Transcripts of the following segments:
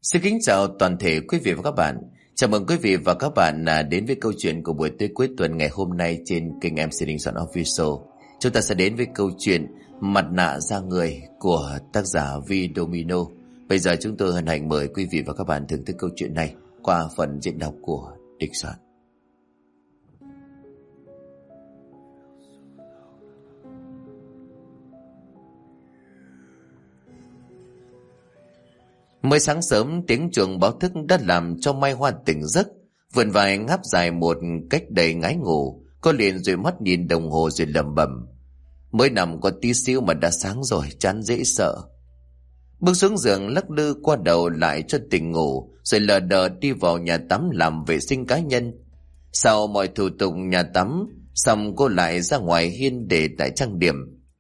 Xin kính chào toàn thể quý vị và các bạn. Chào mừng quý vị và các bạn đến với câu chuyện của buổi tối cuối tuần ngày hôm nay trên kênh MC Đình Soạn Official. Chúng ta sẽ đến với câu chuyện Mặt nạ da người của tác giả Vi Domino. Bây giờ chúng tôi hân hạnh mời quý vị và các bạn thưởng thức câu chuyện này qua phần diễn đọc của Đình Soạn. Mới sáng sớm, tiếng chuông báo thức đã làm cho Mai Hoa tỉnh giấc. Vườn vài ngáp dài một cách đầy ngái ngủ. Cô liền dụi mắt nhìn đồng hồ rồi lẩm bẩm: mới nằm có tí xíu mà đã sáng rồi, chán dễ sợ. Bước xuống giường lắc lư qua đầu lại cho tỉnh ngủ, rồi lờ đờ đi vào nhà tắm làm vệ sinh cá nhân. Sau mọi thủ tục nhà tắm xong, cô lại ra ngoài hiên để lại trang điểm.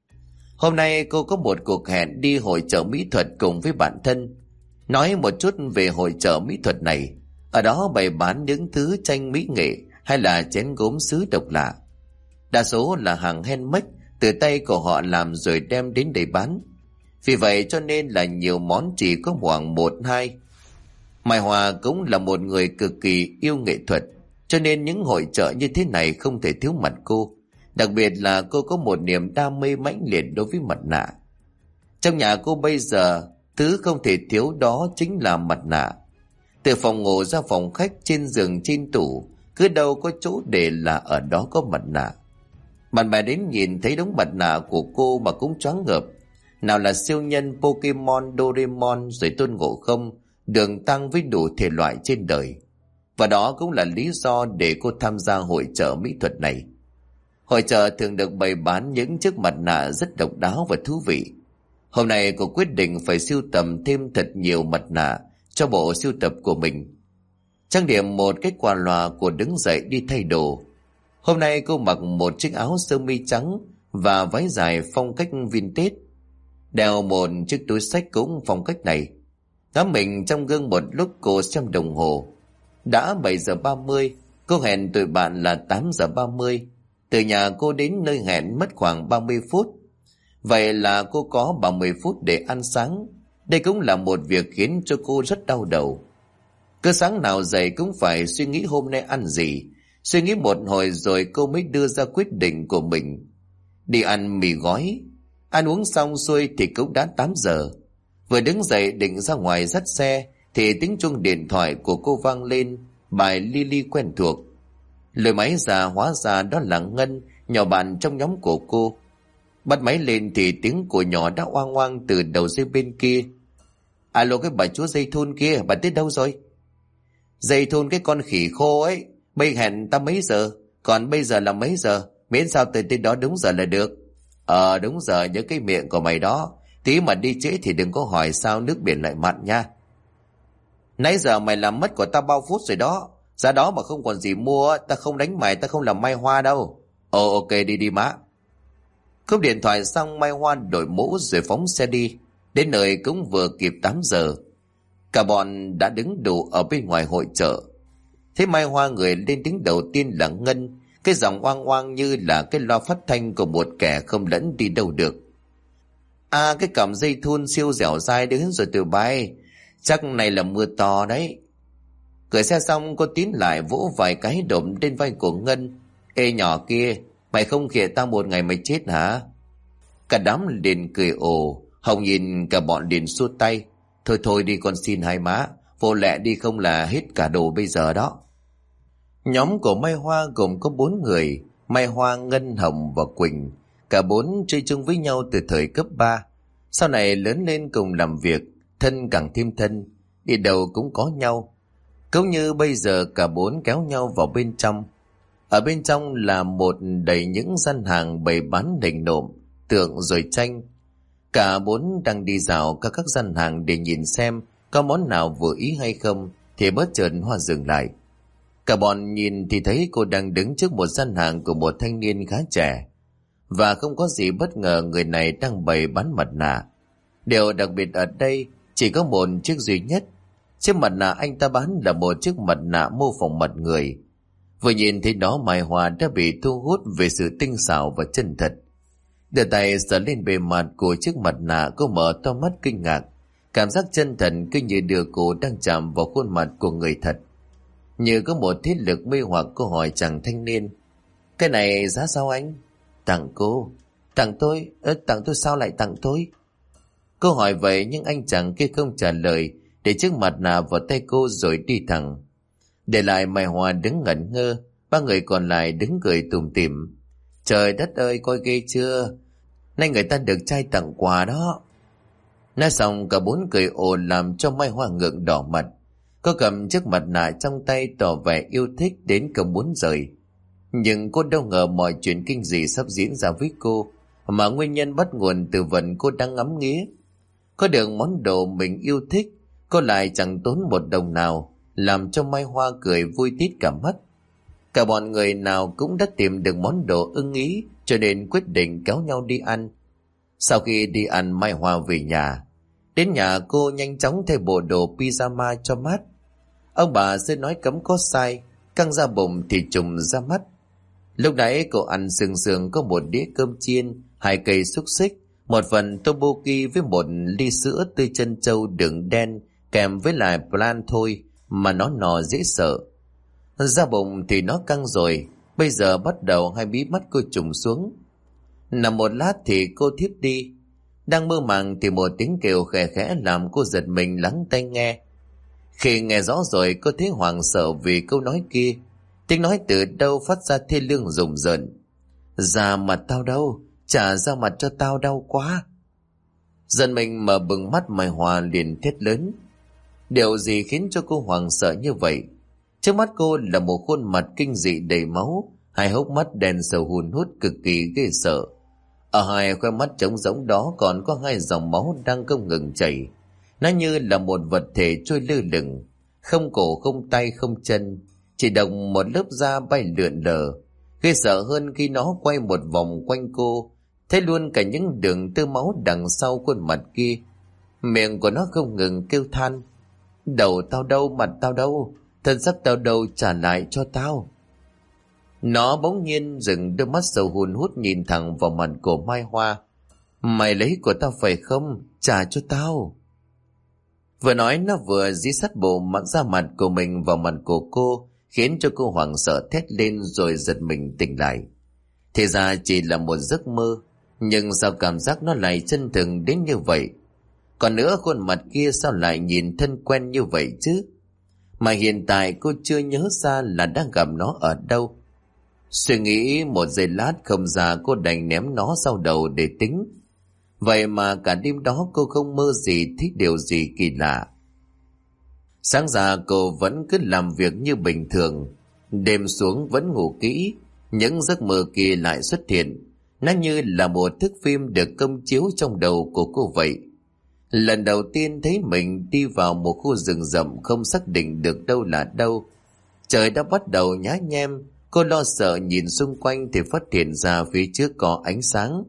Hôm nay cô có một cuộc hẹn đi hội chợ mỹ thuật cùng với bạn thân. Nói một chút về hội chợ mỹ thuật này. Ở đó bày bán những thứ tranh mỹ nghệ hay là chén gốm sứ độc lạ. Đa số là hàng handmade từ tay của họ làm rồi đem đến để bán. Vì vậy cho nên là nhiều món chỉ có khoảng 1-2. Mai Hoa cũng là một người cực kỳ yêu nghệ thuật, cho nên những hội chợ như thế này không thể thiếu mặt cô. Đặc biệt là cô có một niềm đam mê mãnh liệt đối với mặt nạ. Trong nhà cô bây giờ, thứ không thể thiếu đó chính là mặt nạ. Từ phòng ngủ ra phòng khách, trên giường, trên tủ, cứ đâu có chỗ để là ở đó có mặt nạ. Bạn bè đến nhìn thấy đống mặt nạ của cô mà cũng choáng ngợp. Nào là siêu nhân, Pokemon, Doraemon, rồi Tôn Ngộ Không, Đường Tăng với đủ thể loại trên đời. Và đó cũng là lý do để cô tham gia hội chợ mỹ thuật này. Hội chợ thường được bày bán những chiếc mặt nạ rất độc đáo và thú vị. Hôm nay cô quyết định phải sưu tầm thêm thật nhiều mặt nạ cho bộ sưu tập của mình. Trang điểm một cách qua loa, cô đứng dậy đi thay đồ. Hôm nay cô mặc một chiếc áo sơ mi trắng và váy dài phong cách vintage. Đeo một chiếc túi xách cũng phong cách này. Ngắm mình trong gương một lúc, cô xem đồng hồ. Đã 7 giờ 30, cô hẹn tụi bạn là 8 giờ 30. Từ nhà cô đến nơi hẹn mất khoảng 30 phút. Vậy là cô có 30 phút để ăn sáng. Đây cũng là một việc khiến cho cô rất đau đầu. Cứ sáng nào dậy cũng phải suy nghĩ hôm nay ăn gì. Suy nghĩ một hồi rồi cô mới đưa ra quyết định của mình. Đi ăn mì gói. Ăn uống xong xuôi thì cũng đã 8 giờ. Vừa đứng dậy định ra ngoài dắt xe thì tiếng chuông điện thoại của cô vang lên, bài Lily quen thuộc. Lời máy ra hóa ra đó là Ngân, nhỏ bạn trong nhóm của cô. Bắt máy lên thì tiếng của nhỏ đã oang oang từ đầu dây bên kia. Alo, cái bà chúa dây thun kia, bà tới đâu rồi? Dây thun cái con khỉ khô ấy, bây hẹn ta mấy giờ? Còn bây giờ là mấy giờ? Miễn sao tới tới đó đúng giờ là được. Đúng giờ, nhớ cái miệng của mày đó. Tí mà đi trễ thì đừng có hỏi sao nước biển lại mặn nha. Nãy giờ mày làm mất của ta bao phút rồi đó. Ra đó mà không còn gì mua, ta không đánh mày, ta không làm Mai Hoa đâu. Ok, đi đi má. Cúp điện thoại xong, Mai Hoa đổi mũ rồi phóng xe đi. Đến nơi cũng vừa kịp 8 giờ. Cả bọn đã đứng đủ ở bên ngoài hội chợ. Thế Mai Hoa người lên tiếng đầu tiên là Ngân. Cái giọng oang oang như là cái loa phát thanh của một kẻ không lẫn đi đâu được. Cái cặp dây thun siêu dẻo dai đến rồi tụi bay. Chắc này là mưa to đấy. Gửi xe xong, cô tiến lại vỗ vài cái đổm trên vai của Ngân. Ê nhỏ kia, mày không khịa tao một ngày mày chết hả? Cả đám liền cười ồ. Hồng nhìn cả bọn liền xua tay. Thôi thôi đi con xin hai má. Vô lẹ đi không là hết cả đồ bây giờ đó. Nhóm của Mai Hoa gồm có 4 người. Mai Hoa, Ngân, Hồng và Quỳnh. Cả 4 chơi chung với nhau từ thời cấp 3. Sau này lớn lên cùng làm việc, thân càng thêm thân. Đi đâu cũng có nhau. Cũng như bây giờ cả 4 kéo nhau vào bên trong. Ở bên trong là một đầy những gian hàng bày bán hình nộm, tượng rồi tranh. Cả 4 đang đi dạo các gian hàng để nhìn xem có món nào vừa ý hay không, thì bất chợt Hoa dừng lại. Cả bọn nhìn thì thấy cô đang đứng trước một gian hàng của một thanh niên khá trẻ. Và không có gì bất ngờ, người này đang bày bán mặt nạ. Điều đặc biệt ở đây chỉ có một chiếc duy nhất. Chiếc mặt nạ anh ta bán là một chiếc mặt nạ mô phỏng mặt người. Vừa nhìn thấy đó, Mai Hoa đã bị thu hút về sự tinh xảo và chân thật. Đưa tay sờ lên bề mặt của chiếc mặt nạ, cô mở to mắt kinh ngạc. Cảm giác chân thần cứ như đưa cô đang chạm vào khuôn mặt của người thật. Như có một thiết lực mê hoặc cô hỏi chàng thanh niên: cái này giá sao anh? Tặng cô. Tặng tôi? Tặng tôi sao lại tặng tôi? Cô hỏi vậy nhưng anh chàng kia không trả lời, để chiếc mặt nạ vào tay cô rồi đi thẳng. Để lại Mai Hoa đứng ngẩn ngơ, ba người còn lại đứng cười tủm tỉm. Trời đất ơi, coi ghê chưa, nay người ta được trai tặng quà đó. Nói xong cả bốn cười ồn làm cho Mai Hoa ngượng đỏ mặt. Cô cầm chiếc mặt nạ trong tay tỏ vẻ yêu thích đến không muốn rời. Nhưng cô đâu ngờ mọi chuyện kinh dị sắp diễn ra với cô, mà nguyên nhân bắt nguồn từ vận cô đang ngắm nghía. Có được món đồ mình yêu thích, cô lại chẳng tốn một đồng nào, làm cho Mai Hoa cười vui tít cả mắt. Cả bọn người nào cũng đã tìm được món đồ ưng ý, cho nên quyết định kéo nhau đi ăn. Sau khi đi ăn, Mai Hoa về nhà. Đến nhà cô nhanh chóng thay bộ đồ pyjama cho mát. Ông bà sẽ nói cấm có sai, căng ra bụng thì trùng ra mắt. Lúc nãy cô ăn sườn sườn có một đĩa cơm chiên, 2 cây xúc xích, một phần tteokbokki với một ly sữa tươi trân châu đường đen kèm với lại plan thôi mà nó nò dễ sợ. Ra bụng thì nó căng rồi, bây giờ bắt đầu hai mí mắt cô trùng xuống. Nằm một lát thì cô thiếp đi. Đang mơ màng thì một tiếng kêu khẽ khẽ làm cô giật mình lắng tai nghe. Khi nghe rõ rồi cô thấy hoảng sợ vì câu nói kia. Tiếng nói từ đâu phát ra thê lương rùng rợn: da mặt tao đâu, trả ra mặt cho tao, đau quá. Giận mình mở bừng mắt, Mai Hoa liền thét lớn. Điều gì khiến cho cô hoảng sợ như vậy? Trước mắt cô là một khuôn mặt kinh dị đầy máu, 2 hốc mắt đen sầu hun hút cực kỳ ghê sợ. Ở 2 khoe mắt trống rỗng đó còn có 2 dòng máu đang không ngừng chảy. Nó như là một vật thể trôi lơ lửng, không cổ không tay không chân, chỉ đồng một lớp da bay lượn lờ. Ghê sợ hơn khi nó quay một vòng quanh cô, thấy luôn cả những đường tơ máu đằng sau khuôn mặt kia. Miệng của nó không ngừng kêu than: đầu tao đâu, mặt tao đâu, thân xác tao đâu, trả lại cho tao. Nó bỗng nhiên dừng đôi mắt sầu hun hút nhìn thẳng vào mặt của Mai Hoa. Mày lấy của tao phải không? Trả cho tao. Vừa nói nó vừa dí sát bộ mặt ra mặt của mình vào mặt của cô, khiến cho cô hoảng sợ thét lên rồi giật mình tỉnh lại. Thì ra chỉ là một giấc mơ, nhưng sao cảm giác nó lại chân thực đến như vậy? Còn nữa, khuôn mặt kia sao lại nhìn thân quen như vậy chứ? Mà hiện tại cô chưa nhớ ra là đang gặp nó ở đâu. Suy nghĩ một giây lát không ra, cô đành ném nó sau đầu để tính. Vậy mà cả đêm đó cô không mơ gì thấy điều gì kỳ lạ. Sáng ra cô vẫn cứ làm việc như bình thường, đêm xuống vẫn ngủ kỹ. Những giấc mơ kia lại xuất hiện, nó như là một thước phim được công chiếu trong đầu của cô vậy. Lần đầu tiên thấy mình đi vào một khu rừng rậm không xác định được đâu là đâu. Trời đã bắt đầu nhá nhem, cô lo sợ nhìn xung quanh thì phát hiện ra phía trước có ánh sáng.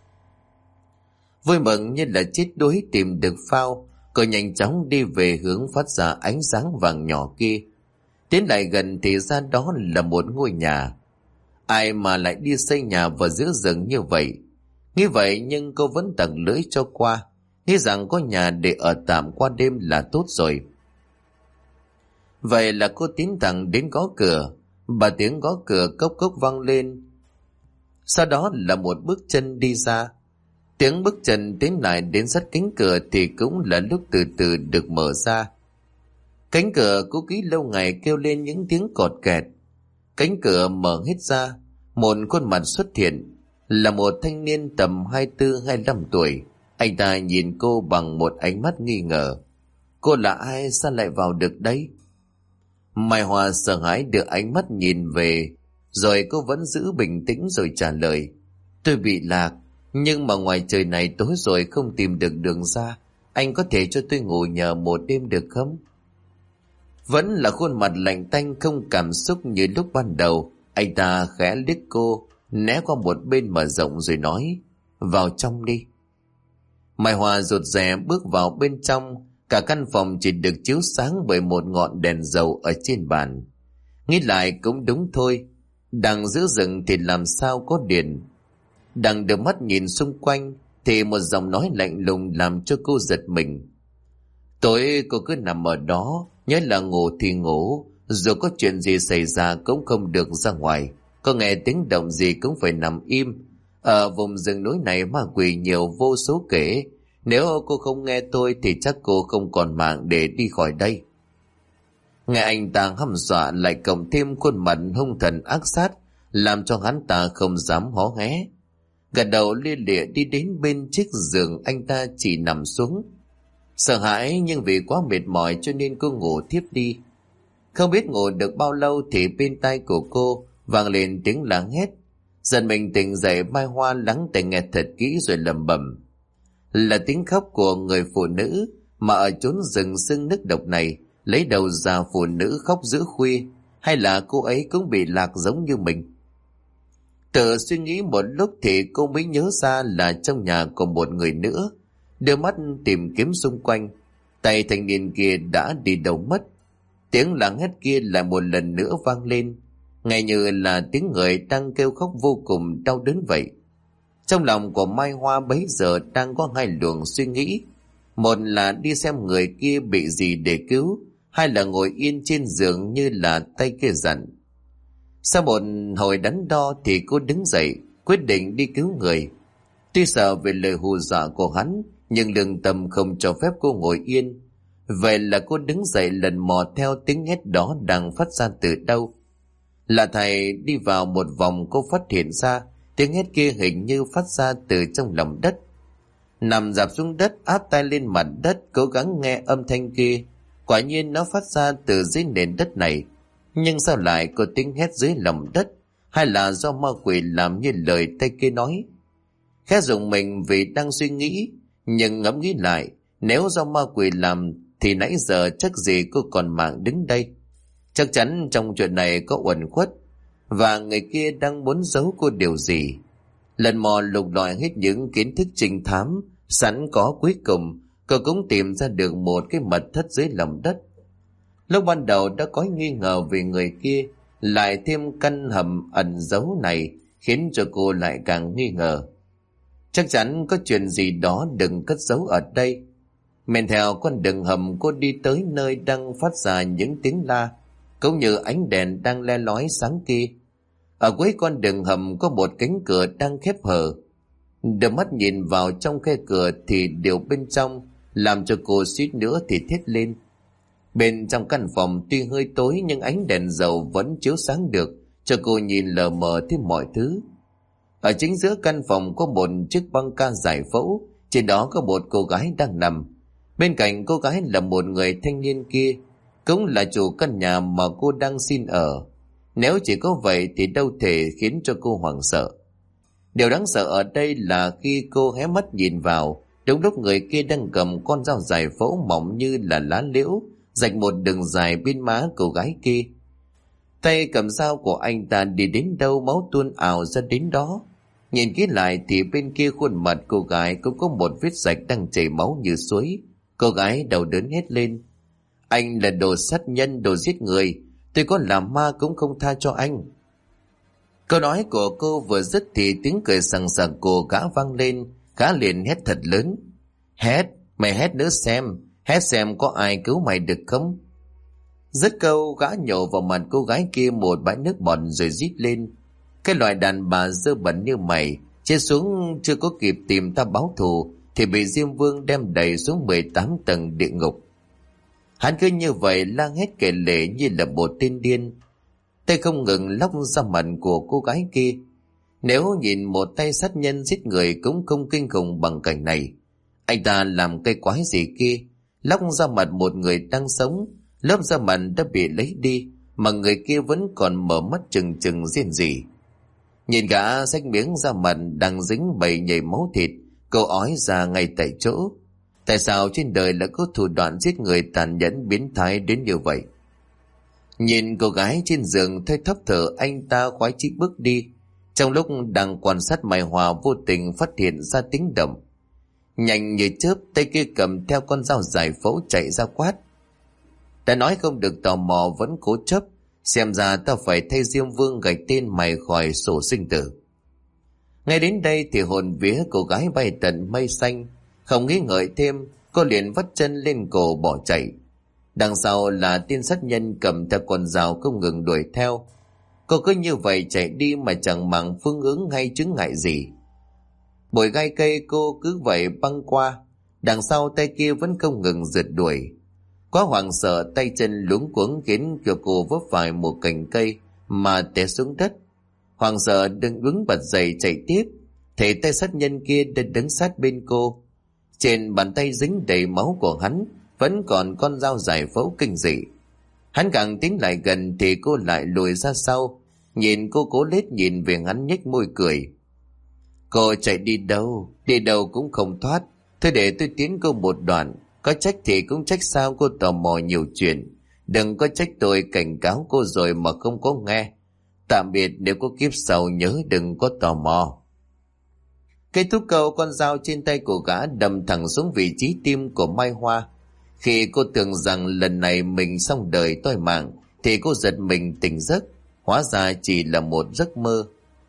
Vui mừng như là chết đuối tìm được phao, cô nhanh chóng đi về hướng phát ra ánh sáng vàng nhỏ kia. Tiến lại gần thì ra đó là một ngôi nhà. Ai mà lại đi xây nhà vào giữa rừng như vậy? Nghĩ vậy nhưng cô vẫn tặng lưỡi cho qua, nghĩ rằng có nhà để ở tạm qua đêm là tốt rồi. Vậy là cô tiến thẳng đến gõ cửa. Ba tiếng gõ cửa cốc cốc vang lên. Sau đó là một bước chân đi ra. Tiếng bước chân tiến lại đến sát cánh cửa thì cũng là lúc từ từ được mở ra. Cánh cửa cũ kỹ lâu ngày kêu lên những tiếng cọt kẹt. Cánh cửa mở hết ra, một khuôn mặt xuất hiện, là một thanh niên tầm 24-25 tuổi. Anh ta nhìn cô bằng một ánh mắt nghi ngờ. Cô là ai, sao lại vào được đây? Mai Hoa sợ hãi đưa ánh mắt nhìn về, rồi cô vẫn giữ bình tĩnh rồi trả lời. Tôi bị lạc, nhưng mà ngoài trời này tối rồi không tìm được đường ra. Anh có thể cho tôi ngủ nhờ một đêm được không? Vẫn là khuôn mặt lạnh tanh không cảm xúc như lúc ban đầu. Anh ta khẽ liếc cô, né qua một bên mở rộng rồi nói: vào trong đi. Mai Hoa rụt rè bước vào bên trong. Cả căn phòng chỉ được chiếu sáng bởi một ngọn đèn dầu ở trên bàn. Nghĩ lại cũng đúng thôi, đằng giữa rừng thì làm sao có điện. Đằng đưa mắt nhìn xung quanh thì một giọng nói lạnh lùng làm cho cô giật mình. Tối cô cứ nằm ở đó, nhớ là ngủ thì ngủ, dù có chuyện gì xảy ra cũng không được ra ngoài, có nghe tiếng động gì cũng phải nằm im. Ở vùng rừng núi này ma quỷ nhiều vô số kể, nếu cô không nghe tôi thì chắc cô không còn mạng để đi khỏi đây. Nghe anh ta hăm dọa lại cộng thêm khuôn mặt hung thần ác sát, làm cho hắn ta không dám hó hé. Gật đầu lia lịa đi đến bên chiếc giường anh ta chỉ nằm xuống. Sợ hãi nhưng vì quá mệt mỏi cho nên cô ngủ thiếp đi. Không biết ngủ được bao lâu thì bên tai của cô vang lên tiếng la hét. Dần mình tỉnh dậy, Mai Hoa lắng tai nghe thật kỹ rồi lẩm bẩm. Là tiếng khóc của người phụ nữ, mà ở chốn rừng sưng nức độc này lấy đầu ra phụ nữ khóc giữa khuya, hay là cô ấy cũng bị lạc giống như mình? Tự suy nghĩ một lúc thì cô mới nhớ ra là trong nhà còn một người nữa. Đưa mắt tìm kiếm xung quanh, tay thanh niên kia đã đi đâu mất. Tiếng la hét kia lại một lần nữa vang lên, nghe như là tiếng người đang kêu khóc vô cùng đau đớn vậy. Trong lòng của Mai Hoa bấy giờ đang có hai luồng suy nghĩ. Một là đi xem người kia bị gì để cứu, hai là ngồi yên trên giường như là tay kia dặn. Sau một hồi đắn đo thì cô đứng dậy, quyết định đi cứu người. Tuy sợ về lời hù dọa của hắn, nhưng lương tâm không cho phép cô ngồi yên. Vậy là cô đứng dậy lần mò theo tiếng hét đó đang phát ra từ đâu. Là thầy đi vào một vòng, cô phát hiện ra tiếng hét kia hình như phát ra từ trong lòng đất. Nằm dạp xuống đất, áp tay lên mặt đất, cố gắng nghe âm thanh kia. Quả nhiên nó phát ra từ dưới nền đất này. Nhưng sao lại có tiếng hét dưới lòng đất? Hay là do ma quỷ làm như lời tay kia nói? Khẽ rùng mình vì đang suy nghĩ, nhưng ngẫm nghĩ lại, nếu do ma quỷ làm thì nãy giờ chắc gì cô còn mạng đứng đây. Chắc chắn trong chuyện này có uẩn khuất, và người kia đang muốn giấu cô điều gì. Lần mò lục lọi hết những kiến thức trinh thám sẵn có, cuối cùng cô cũng tìm ra được một cái mật thất dưới lòng đất. Lúc ban đầu đã có nghi ngờ về người kia, lại thêm căn hầm ẩn giấu này khiến cho cô lại càng nghi ngờ. Chắc chắn có chuyện gì đó đừng cất giấu ở đây. Men theo con đường hầm, cô đi tới nơi đang phát ra những tiếng la, cũng như ánh đèn đang le lói sáng kia. Ở cuối con đường hầm có một cánh cửa đang khép hờ. Đưa mắt nhìn vào trong khe cửa thì điều bên trong làm cho cô suýt nữa thì thét lên. Bên trong căn phòng tuy hơi tối nhưng ánh đèn dầu vẫn chiếu sáng được cho cô nhìn lờ mờ thêm mọi thứ. Ở chính giữa căn phòng có một chiếc băng ca giải phẫu, trên đó có một cô gái đang nằm. Bên cạnh cô gái là một người thanh niên kia, cũng là chủ căn nhà mà cô đang xin ở. Nếu chỉ có vậy thì đâu thể khiến cho cô hoảng sợ. Điều đáng sợ ở đây là khi cô hé mắt nhìn vào, đúng lúc người kia đang cầm con dao giải phẫu mỏng như là lá liễu, rạch một đường dài bên má cô gái kia. Tay cầm dao của anh ta đi đến đâu máu tuôn ào ra đến đó. Nhìn kỹ lại thì bên kia khuôn mặt cô gái cũng có một vết rạch đang chảy máu như suối. Cô gái đau đớn hét lên. Anh là đồ sát nhân, đồ giết người. Tôi có làm ma cũng không tha cho anh. Câu nói của cô vừa dứt thì tiếng cười sằng sặc của gã vang lên. Gã liền hét thật lớn. Hét, mày hét nữa xem. Hét xem có ai cứu mày được không? Dứt câu, gã nhổ vào mặt cô gái kia một bãi nước bọt rồi rít lên. Cái loại đàn bà dơ bẩn như mày, chết xuống chưa có kịp tìm ta báo thù thì bị Diêm Vương đem đẩy xuống 18 tầng địa ngục. Hắn cứ như vậy la hét kể lể như là một tên điên. Tay không ngừng lóc ra mặt của cô gái kia. Nếu nhìn một tay sát nhân giết người cũng không kinh khủng bằng cảnh này. Anh ta làm cái quái gì kia, lóc ra mặt một người đang sống, lớp da mặt đã bị lấy đi mà người kia vẫn còn mở mắt trừng trừng rên rỉ. Nhìn gã xách miếng da mặt đang dính bầy nhầy máu thịt, cô ói ra ngay tại chỗ. Tại sao trên đời lại có thủ đoạn giết người tàn nhẫn biến thái đến như vậy? Nhìn cô gái trên giường thấy thấp thở, anh ta khoái chí bước đi. Trong lúc đang quan sát Mai Hoa vô tình phát hiện ra tiếng động. Nhanh như chớp, tay kia cầm theo con dao giải phẫu chạy ra quát. Đã nói không được tò mò vẫn cố chấp, xem ra ta phải thay Diêm Vương gạch tên mày khỏi sổ sinh tử. Ngay đến đây thì hồn vía cô gái bay tận mây xanh. Không nghĩ ngợi thêm, Cô liền vắt chân lên cổ bỏ chạy. Đằng sau là tên sát nhân cầm theo con dao không ngừng đuổi theo. Cô cứ như vậy chạy đi mà chẳng màng phương hướng hay chướng ngại gì. Bụi gai cây cô cứ vậy băng qua. Đằng sau tay kia vẫn không ngừng rượt đuổi. Quá hoảng sợ, tay chân luống cuống khiến cho cô vấp phải một cành cây mà té xuống đất. Hoàng sợ đứng bật dậy chạy tiếp, thấy tay sát nhân kia đang đứng sát bên cô. Trên bàn tay dính đầy máu của hắn vẫn còn con dao dài phẫu kinh dị. Hắn càng tiến lại gần thì cô lại lùi ra sau, nhìn cô cố lết nhìn về hắn nhếch môi cười. Cô chạy đi đâu cũng không thoát. Thôi để tôi tiến cô một đoạn. Có trách thì cũng trách sao cô tò mò nhiều chuyện. Đừng có trách tôi cảnh cáo cô rồi mà không có nghe. Tạm biệt, nếu có kiếp sau nhớ đừng có tò mò. Kết thúc câu, con dao trên tay của gã đâm thẳng xuống vị trí tim của Mai Hoa. Khi cô tưởng rằng lần này mình xong đời toi mạng thì cô giật mình tỉnh giấc. Hóa ra chỉ là một giấc mơ.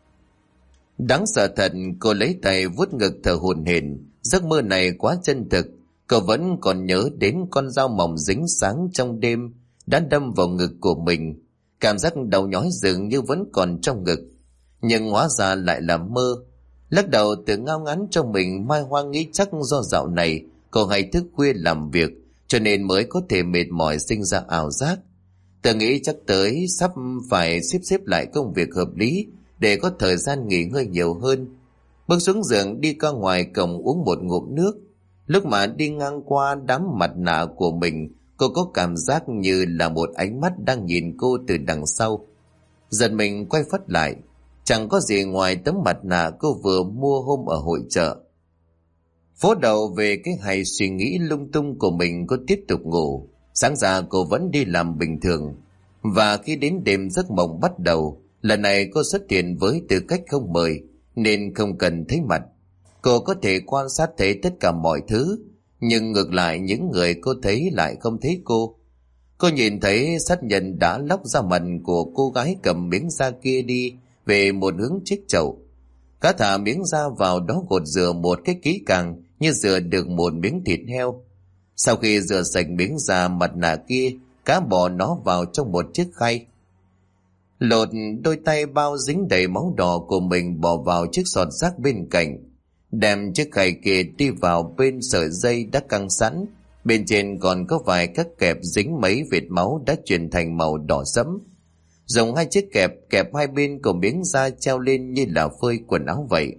Đáng sợ thật, cô lấy tay vuốt ngực thở hổn hển. Giấc mơ này quá chân thực. Cô vẫn còn nhớ đến con dao mỏng dính sáng trong đêm đã đâm vào ngực của mình. Cảm giác đau nhói dường như vẫn còn trong ngực, nhưng hóa ra lại là mơ. Lắc đầu tự ngao ngán trong mình, Mai Hoa nghĩ chắc do dạo này cô hay thức khuya làm việc cho nên mới có thể mệt mỏi sinh ra ảo giác. Tự nghĩ chắc tới sắp phải sắp xếp lại công việc hợp lý để có thời gian nghỉ ngơi nhiều hơn. Bước xuống giường đi ra ngoài cổng uống một ngụm nước. Lúc mà đi ngang qua đám mặt nạ của mình, cô có cảm giác như là một ánh mắt đang nhìn cô từ đằng sau. Giật mình quay phắt lại, chẳng có gì ngoài tấm mặt nạ cô vừa mua hôm ở hội chợ. Phố đầu về cái hay suy nghĩ lung tung của mình, cô tiếp tục ngủ. Sáng ra cô vẫn đi làm bình thường. Và khi đến đêm giấc mộng bắt đầu, lần này cô xuất hiện với tư cách không mời nên không cần thấy mặt. Cô có thể quan sát thấy tất cả mọi thứ, nhưng ngược lại những người cô thấy lại không thấy cô. Cô nhìn thấy sát nhân đã lóc da mặt của cô gái cầm miếng da kia đi về một hướng chiếc chậu. Cá thả miếng da vào đó gột rửa một cách kỹ càng như rửa được một miếng thịt heo. Sau khi rửa sạch miếng da mặt nạ kia, cá bỏ nó vào trong một chiếc khay. Lột đôi tay bao dính đầy máu đỏ của mình bỏ vào chiếc sọt rác bên cạnh. Đem chiếc khay kia đi vào bên sợi dây đã căng sẵn. Bên trên còn có vài các kẹp dính mấy vệt máu đã chuyển thành màu đỏ sẫm. Dùng hai chiếc kẹp kẹp hai bên của miếng da treo lên như là phơi quần áo vậy.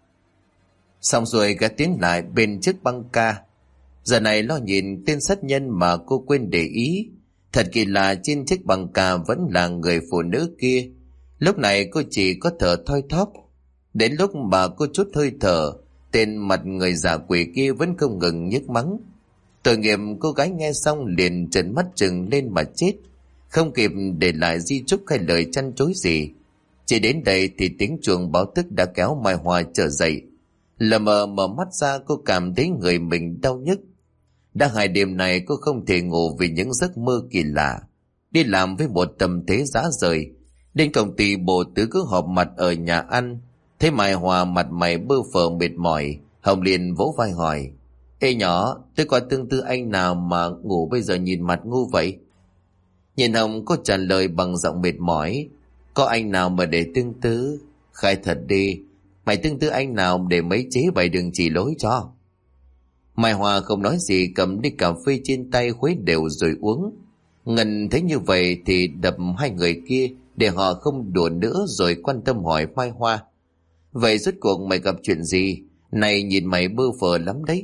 Xong rồi gã tiến lại bên chiếc băng ca. Giờ này lo nhìn tên sát nhân mà cô quên để ý. Thật kỳ lạ, trên chiếc băng ca vẫn là người phụ nữ kia. Lúc này cô chỉ có thở thoi thóp. Đến lúc mà cô chút hơi thở, tên mặt người giả quỷ kia vẫn không ngừng nhức mắng. Tội nghiệp cô gái nghe xong liền trợn mắt trừng lên mà chết, không kịp để lại di chúc hay lời chăn chối gì. Chỉ đến đây thì tiếng chuông báo thức đã kéo Mai Hoa trở dậy. Lờ mờ mở mắt ra, cô cảm thấy người mình đau nhức. Đã 2 đêm này cô không thể ngủ vì những giấc mơ kỳ lạ. Đi làm với một tâm thế rã rời, đến công ty bộ tứ cứ họp mặt ở nhà ăn. Thấy Mai Hoa mặt mày bơ phờ mệt mỏi, Hồng liền vỗ vai hỏi: Ê nhỏ, tôi có tương tư anh nào mà ngủ bây giờ nhìn mặt ngu vậy? Nhìn Hồng, cô trả lời bằng giọng mệt mỏi: Có anh nào mà để tương tư? Khai thật đi, mày tương tư anh nào để mấy chế bày đường chỉ lối cho? Mai Hoa không nói gì, cầm ly cà phê trên tay khuấy đều rồi uống. Ngân thấy như vậy thì đập hai người kia để họ không đùa nữa, rồi quan tâm hỏi Mai Hoa: Vậy rốt cuộc mày gặp chuyện gì? Này nhìn mày bơ phờ lắm đấy.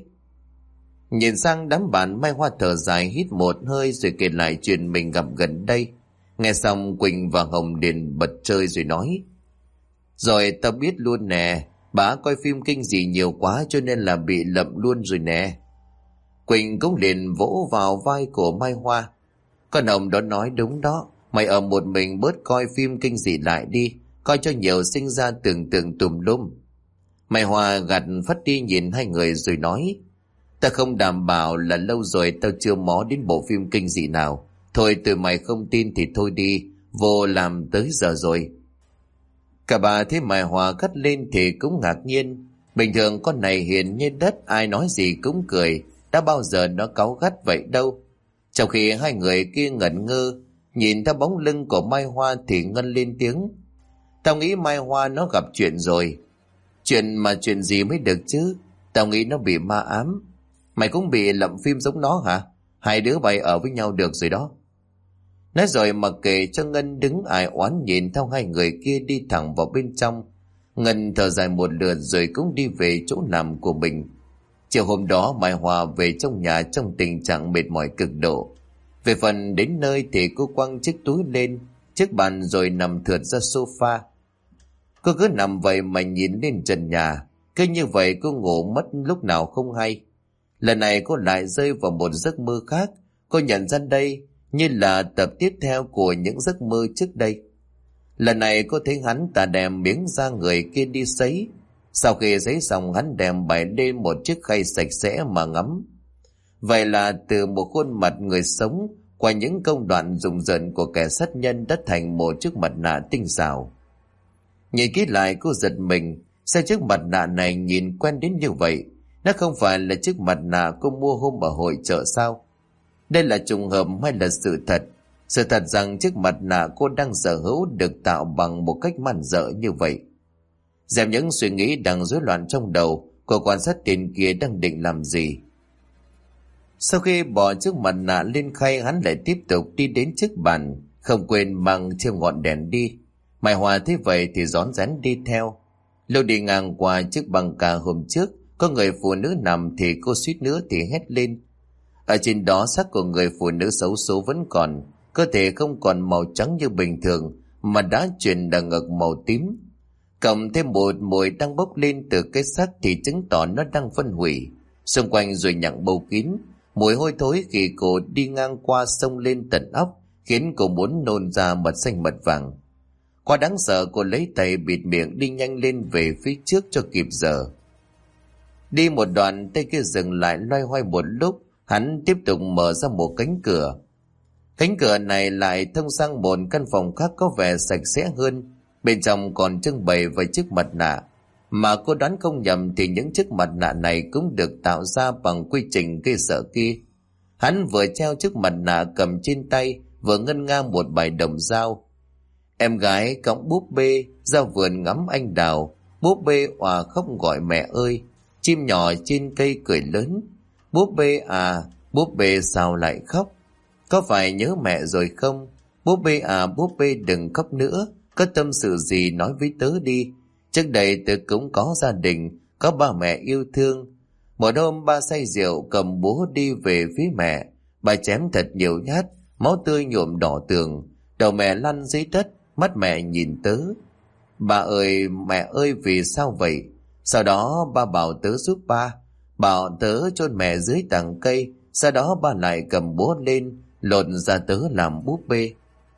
Nhìn sang đám bạn, Mai Hoa thở dài hít một hơi rồi kể lại chuyện mình gặp gần đây. Nghe xong Quỳnh và Hồng liền bật chơi rồi nói: Rồi tao biết luôn nè, bà coi phim kinh dị nhiều quá cho nên là bị lậm luôn rồi nè. Quỳnh cũng liền vỗ vào vai của Mai Hoa: Con Hồng đó nói đúng đó, mày ở một mình bớt coi phim kinh dị lại đi, coi cho nhiều sinh ra tưởng tượng tùm lum. Mai Hoa gạt phắt đi nhìn hai người rồi nói: Ta không đảm bảo, là lâu rồi tao chưa mó đến bộ phim kinh dị nào. Thôi tụi mày không tin thì thôi đi, vô làm tới giờ rồi. Cả bà thấy Mai Hoa gắt lên thì cũng ngạc nhiên. Bình thường con này hiền như đất, ai nói gì cũng cười, đã bao giờ nó cáu gắt vậy đâu. Trong khi hai người kia ngẩn ngơ nhìn theo bóng lưng của Mai Hoa thì Ngân lên tiếng: Tao nghĩ Mai Hoa nó gặp chuyện rồi. Chuyện gì mới được chứ? Tao nghĩ nó bị ma ám. Mày cũng bị lậm phim giống nó hả? Hai đứa bay ở với nhau được rồi đó. Nói rồi mặc kệ cho Ngân đứng ai oán nhìn theo hai người kia đi thẳng vào bên trong. Ngân thở dài một lượt rồi cũng đi về chỗ nằm của mình. Chiều hôm đó Mai Hoa về trong nhà trong tình trạng mệt mỏi cực độ. Về phần đến nơi thì cô quăng chiếc túi lên chiếc bàn rồi nằm thượt ra sofa. Cô cứ nằm vậy mà nhìn lên trần nhà. Cứ như vậy cô ngủ mất lúc nào không hay. Lần này cô lại rơi vào một giấc mơ khác. Cô nhận ra đây như là tập tiếp theo của những giấc mơ trước đây. Lần này cô thấy hắn ta đem miếng da người kia đi sấy. Sau khi sấy xong hắn đem bày lên một chiếc khay sạch sẽ mà ngắm. Vậy là từ một khuôn mặt người sống qua những công đoạn rùng rợn của kẻ sát nhân đã thành một chiếc mặt nạ tinh xảo. Nhìn kỹ lại cô giật mình. Sao chiếc mặt nạ này nhìn quen đến như vậy? Nó không phải là chiếc mặt nạ cô mua hôm ở hội chợ sao? Đây là trùng hợp hay là sự thật? Sự thật rằng chiếc mặt nạ cô đang sở hữu được tạo bằng một cách man dợ như vậy. Dẹp những suy nghĩ đang rối loạn trong đầu, cô quan sát tên kia đang định làm gì. Sau khi bỏ chiếc mặt nạ lên khay, hắn lại tiếp tục đi đến chiếc bàn, không quên mang thêm ngọn đèn đi. Mai Hoa thấy vậy thì rón rén đi theo. Lúc đi ngang qua chiếc băng ca hôm trước, có người phụ nữ nằm thì cô suýt nữa thì hét lên. Ở trên đó xác của người phụ nữ xấu số vẫn còn, cơ thể không còn màu trắng như bình thường mà đã chuyển đằng ngực màu tím. Cộng thêm một mùi đang bốc lên từ cái xác thì chứng tỏ nó đang phân hủy. Xung quanh rồi nhặng bầu kín, mùi hôi thối khi cô đi ngang qua xông lên tận óc, khiến cô muốn nôn ra mật xanh mật vàng. Quá đáng sợ, cô lấy tay bịt miệng đi nhanh lên về phía trước cho kịp giờ. Đi một đoạn, tay kia dừng lại loay hoay một lúc, hắn tiếp tục mở ra một cánh cửa. Cánh cửa này lại thông sang một căn phòng khác có vẻ sạch sẽ hơn. Bên trong còn trưng bày vài chiếc mặt nạ. Mà cô đoán không nhầm thì những chiếc mặt nạ này cũng được tạo ra bằng quy trình gây sợ kia. Hắn vừa treo chiếc mặt nạ cầm trên tay, vừa ngân nga một bài đồng dao. Em gái cõng búp bê ra vườn ngắm anh đào. Búp bê òa khóc gọi mẹ ơi. Chim nhỏ trên cây cười lớn. Búp bê à, búp bê sao lại khóc? Có phải nhớ mẹ rồi không? Búp bê à, búp bê đừng khóc nữa. Có tâm sự gì nói với tớ đi. Trước đây tớ cũng có gia đình, có ba mẹ yêu thương. Một hôm ba say rượu cầm búa đi về phía mẹ. Bà chém thật nhiều nhát, máu tươi nhuộm đỏ tường. Đầu mẹ lăn dưới đất, mắt mẹ nhìn tớ. Bà ơi, mẹ ơi, vì sao vậy? Sau đó ba bảo tớ giúp ba. Bảo tớ chôn mẹ dưới tàng cây. Sau đó ba lại cầm búa lên, lột ra tớ làm búp bê.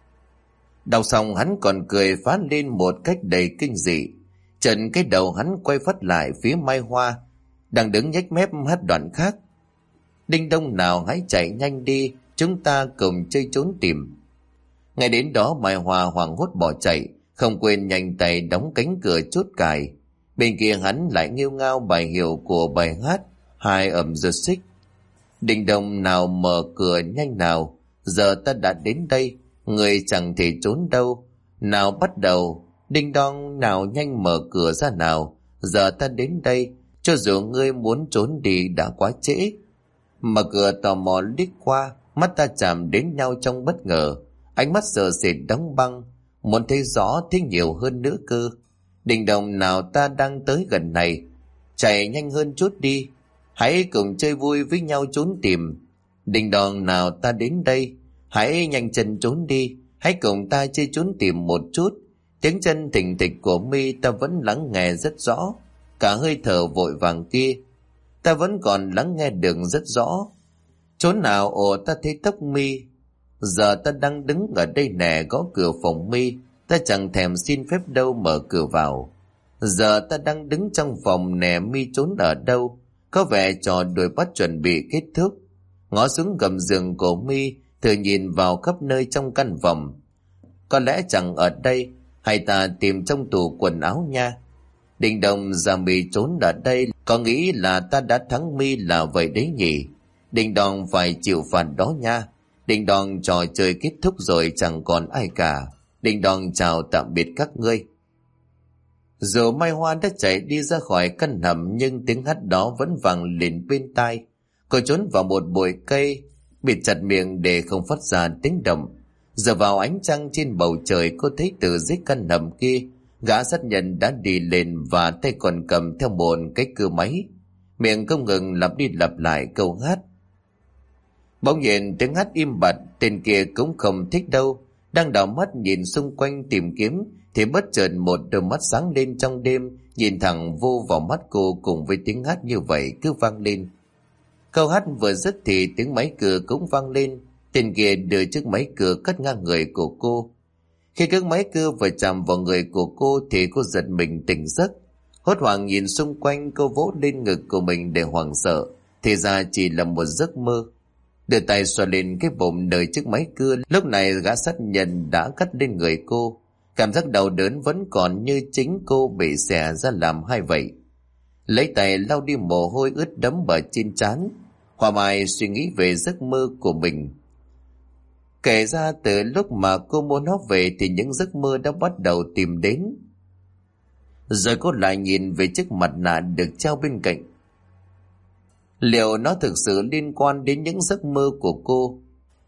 Đọc xong hắn còn cười phá lên một cách đầy kinh dị. Trần cái đầu hắn quay phát lại phía Mai Hoa đang đứng nhếch mép hát đoạn khác. Đinh đông nào hãy chạy nhanh đi, chúng ta cùng chơi trốn tìm. Ngay đến đó Mai Hoa hoảng hốt bỏ chạy, không quên nhanh tay đóng cánh cửa chốt cài. Bên kia hắn lại nghêu ngao bài hiệu của bài hát Hai ẩm the xích. Đinh đông nào mở cửa nhanh nào, giờ ta đã đến đây, người chẳng thể trốn đâu. Nào bắt đầu, đinh đong nào nhanh mở cửa ra nào, giờ ta đến đây, cho dù ngươi muốn trốn đi đã quá trễ. Mở cửa tò mò liếc qua, mắt ta chạm đến nhau trong bất ngờ, ánh mắt sợ sệt đóng băng, muốn thấy rõ thấy nhiều hơn nữa cơ. Đinh đong nào ta đang tới gần này, chạy nhanh hơn chút đi, hãy cùng chơi vui với nhau trốn tìm. Đinh đong nào ta đến đây, hãy nhanh chân trốn đi, hãy cùng ta chơi trốn tìm một chút. Tiếng chân thình thịch của mi ta vẫn lắng nghe rất rõ, cả hơi thở vội vàng kia ta vẫn còn lắng nghe được rất rõ. Trốn nào? Ồ, ta thấy tóc mi. Giờ ta đang đứng ở đây nè, gõ cửa phòng mi, ta chẳng thèm xin phép đâu mở cửa vào. Giờ ta đang đứng trong phòng nè, mi trốn ở đâu? Có vẻ trò đuổi bắt chuẩn bị kết thúc. Ngó xuống gầm giường của mi, thử nhìn vào khắp nơi trong căn phòng. Có lẽ chẳng ở đây, hay ta tìm trong tủ quần áo nha. Đinh đồng ra mi trốn ở đây, có nghĩ là ta đã thắng mi là vậy đấy nhỉ? Đinh đong phải chịu phạt đó nha. Đinh đong trò chơi kết thúc rồi chẳng còn ai cả. Đinh đong chào tạm biệt các ngươi. Dù Mai Hoa đã chạy đi ra khỏi căn hầm nhưng tiếng hát đó vẫn vang lên bên tai. Cô trốn vào một bụi cây, bịt chặt miệng để không phát ra tiếng động. Giờ vào ánh trăng trên bầu trời, cô thấy từ dưới căn hầm kia, gã sát nhân đã đi lên và tay còn cầm theo một cái cưa máy. Miệng không ngừng lặp đi lặp lại câu hát. Bỗng nhiên tiếng hát im bặt, tên kia cũng không thích đâu. Đang đảo mắt nhìn xung quanh tìm kiếm, thì bất chợt một đôi mắt sáng lên trong đêm, nhìn thẳng vô vào mắt cô, cùng với tiếng hát như vậy cứ vang lên. Câu hát vừa dứt thì tiếng máy cưa cũng vang lên. Tên kia đưa chiếc máy cưa cắt ngang người của cô. Khi chiếc máy cưa vừa chạm vào người của cô thì cô giật mình tỉnh giấc. Hốt hoảng nhìn xung quanh, cô vỗ lên ngực của mình để hoảng sợ, thì ra chỉ là một giấc mơ. Đưa tay xoa lên cái bụng nơi chiếc máy cưa, lúc này gã sát nhân đã cắt lên người cô. Cảm giác đau đớn vẫn còn như chính cô bị xẻ ra làm hai vậy. Lấy tay lau đi mồ hôi ướt đẫm ở trên trán, Hoa Mai suy nghĩ về giấc mơ của mình. Kể ra từ lúc mà cô muốn nó về thì những giấc mơ đã bắt đầu tìm đến. Rồi cô lại nhìn về chiếc mặt nạ được treo bên cạnh. Liệu nó thực sự liên quan đến những giấc mơ của cô?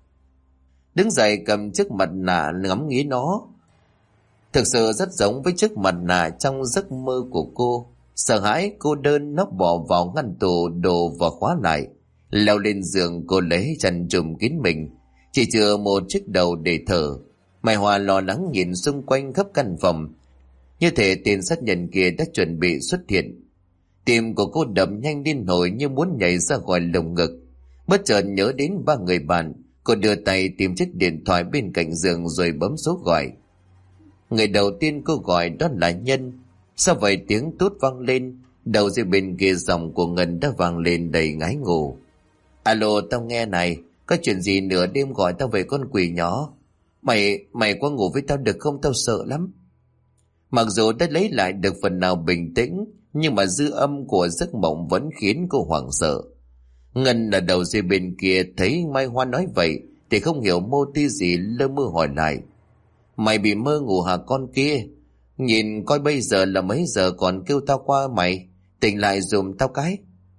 Đứng dậy cầm chiếc mặt nạ ngắm nghía nó. Thực sự rất giống với chiếc mặt nạ trong giấc mơ của cô. Sợ hãi cô đơn, nó bỏ vào ngăn tủ đồ và khóa lại. Leo lên giường, cô lấy chăn trùm kín mình, chỉ chừa một chiếc đầu để thở. Mai Hoa lo lắng nhìn xung quanh khắp căn phòng, như thể tên sát nhân kia đã chuẩn bị xuất hiện. Tim của cô đập nhanh điên hồi như muốn nhảy ra khỏi lồng ngực. Bất chợt nhớ đến ba người bạn, cô đưa tay tìm chiếc điện thoại bên cạnh giường rồi bấm số gọi. Người đầu tiên cô gọi đó là Nhân. Sao vậy? Tiếng tút vang lên. Đầu dây bên kia giọng của Ngân đã vang lên đầy ngái ngủ. Alo, tao nghe này, có chuyện gì nửa đêm gọi tao về con quỷ nhỏ? Mày qua ngủ với tao được không? Tao sợ lắm. Mặc dù đã lấy lại được phần nào bình tĩnh, nhưng mà dư âm của giấc mộng vẫn khiến cô hoảng sợ. Ngân ở đầu dây bên kia thấy Mai Hoa nói vậy thì không hiểu mô tí gì, lơ mơ hỏi lại. Mày bị mơ ngủ hả con kia? Nhìn coi bây giờ là mấy giờ còn kêu tao qua mày? Tỉnh lại dùm tao cái.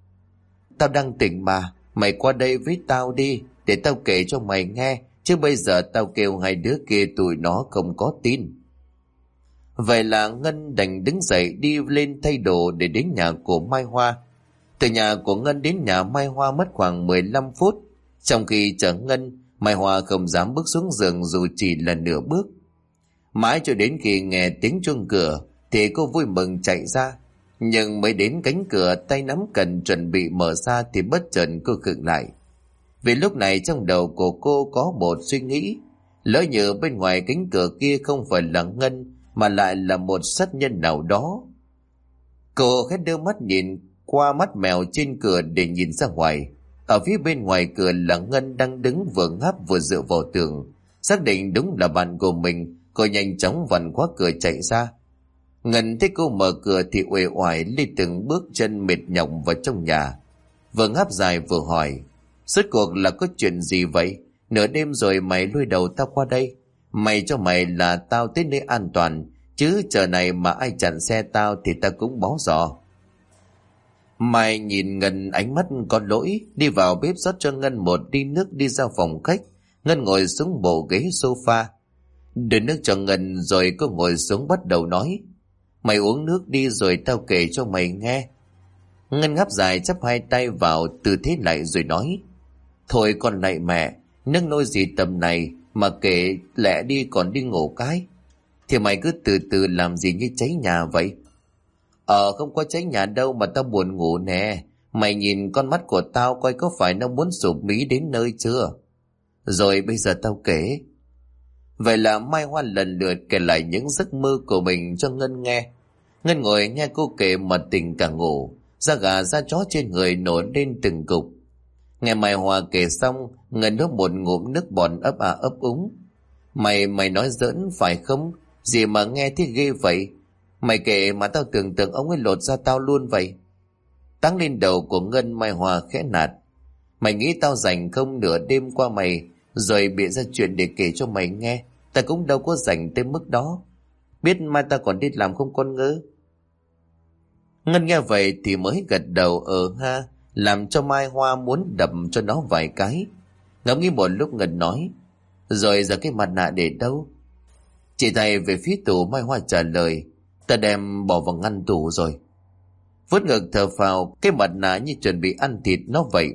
Tao đang tỉnh mà, mày qua đây với tao đi, để tao kể cho mày nghe, chứ bây giờ tao kêu hai đứa kia tụi nó không có tin. Vậy là Ngân đành đứng dậy đi lên thay đồ để đến nhà của Mai Hoa. Từ nhà của Ngân đến nhà Mai Hoa mất khoảng 15 phút. Trong khi chờ Ngân, Mai Hoa không dám bước xuống giường dù chỉ là nửa bước. Mãi cho đến khi nghe tiếng chuông cửa thì cô vui mừng chạy ra. Nhưng mới đến cánh cửa, tay nắm cần chuẩn bị mở ra thì bất chợt cô khựng lại. Vì lúc này trong đầu của cô có một suy nghĩ. Lỡ như bên ngoài cánh cửa kia không phải là Ngân mà lại là một sát nhân nào đó. Cô khẽ đưa mắt nhìn qua mắt mèo trên cửa để nhìn ra ngoài. Ở phía bên ngoài cửa là Ngân đang đứng vừa ngáp vừa dựa vào tường. Xác định đúng là bạn của mình, cô nhanh chóng vặn khóa cửa chạy ra. Ngân thấy cô mở cửa thì uể oải đi từng bước chân mệt nhọc vào trong nhà. Vừa ngáp dài vừa hỏi, rốt cuộc là có chuyện gì vậy? Nửa đêm rồi mày lôi đầu tao qua đây. Mày cho mày là tao tới nơi an toàn, chứ chờ này mà ai chặn xe tao thì tao cũng bó giò. Mày nhìn Ngân ánh mắt có lỗi, đi vào bếp rót cho Ngân một ly nước đi ra phòng khách. Ngân ngồi xuống bộ ghế sofa, đưa nước cho Ngân rồi cô ngồi xuống bắt đầu nói. Mày uống nước đi rồi tao kể cho mày nghe. Ngân ngáp dài chắp hai tay vào tư thế lại rồi nói. Thôi con lạy mẹ, nước nôi gì tầm này mà kể lẹ đi còn đi ngủ cái. Thì mày cứ từ từ làm gì như cháy nhà vậy? Không có cháy nhà đâu mà tao buồn ngủ nè. Mày nhìn con mắt của tao coi có phải nó muốn sụp mí đến nơi chưa? Rồi bây giờ tao kể. Vậy là Mai Hoa lần lượt kể lại những giấc mơ của mình cho Ngân nghe. Ngân ngồi nghe cô kể mà tỉnh cả ngủ, da gà da chó trên người nổi lên từng cục. Nghe Mai Hoa kể xong, Ngân nuốt một ngụm nước bọt ấp ấp úng. Mày nói giỡn phải không? Gì mà nghe thế ghê vậy? Mày kể mà tao tưởng tượng ông ấy lột ra tao luôn vậy. Táng lên đầu của Ngân, Mai Hoa khẽ nạt. Mày nghĩ tao rảnh không, nửa đêm qua mày rồi bịa ra chuyện để kể cho mày nghe? Ta cũng đâu có rảnh tới mức đó. Biết mai ta còn đi làm không con ngơ? Ngân nghe vậy thì mới gật đầu ha, làm cho Mai Hoa muốn đập cho nó vài cái. Ngẫm nghĩ một lúc Ngân nói: Rồi giờ cái mặt nạ để đâu? Chị thầy về phía tủ. Mai Hoa trả lời: Ta đem bỏ vào ngăn tủ rồi. Vuốt ngực thở phào, cái mặt nạ như chuẩn bị ăn thịt nó vậy.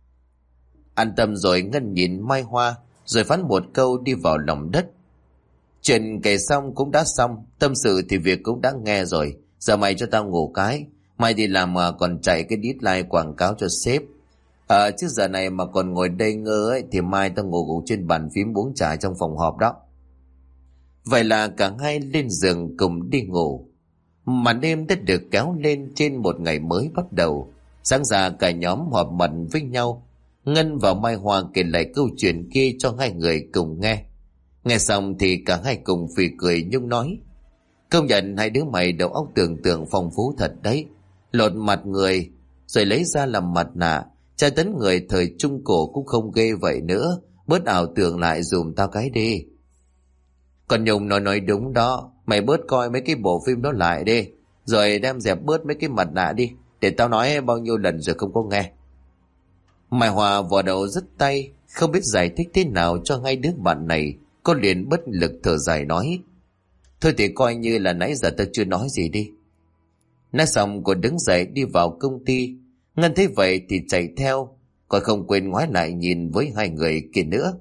An tâm rồi, Ngân nhìn Mai Hoa rồi phán một câu đi vào lòng đất. Chuyện kể xong cũng đã xong, tâm sự thì việc cũng đã nghe rồi. Giờ mày cho tao ngủ cái. Mai đi làm mà còn chạy cái deadline quảng cáo cho sếp. Chứ giờ này mà còn ngồi đây ngơ ấy, thì mai tao ngủ trên bàn phím uống trà trong phòng họp đó. Vậy là cả hai lên giường cùng đi ngủ. Màn đêm đã được kéo lên trên một ngày mới bắt đầu. Sáng ra cả nhóm họp mặt với nhau. Ngân và Mai Hoa kể lại câu chuyện kia cho hai người cùng nghe. Nghe xong thì cả hai cùng phì cười nhung nói: Công nhận hai đứa mày đầu óc tưởng tượng phong phú thật đấy. Lột mặt người rồi lấy ra làm mặt nạ, tra tấn người thời trung cổ cũng không ghê vậy nữa. Bớt ảo tưởng lại dùm tao cái đi. Còn Nhung nó nói đúng đó. Mày bớt coi mấy cái bộ phim đó lại đi, rồi đem dẹp bớt mấy cái mặt nạ đi. Để tao nói bao nhiêu lần rồi không có nghe. Mai Hòa vò đầu dứt tay, không biết giải thích thế nào cho hai đứa bạn này. Cô liền bất lực thở dài nói: Thôi thì coi như là nãy giờ tao chưa nói gì đi. Nói xong cô đứng dậy đi vào công ty. Ngân thấy vậy thì chạy theo, còn không quên ngoái lại nhìn với hai người kia nữa.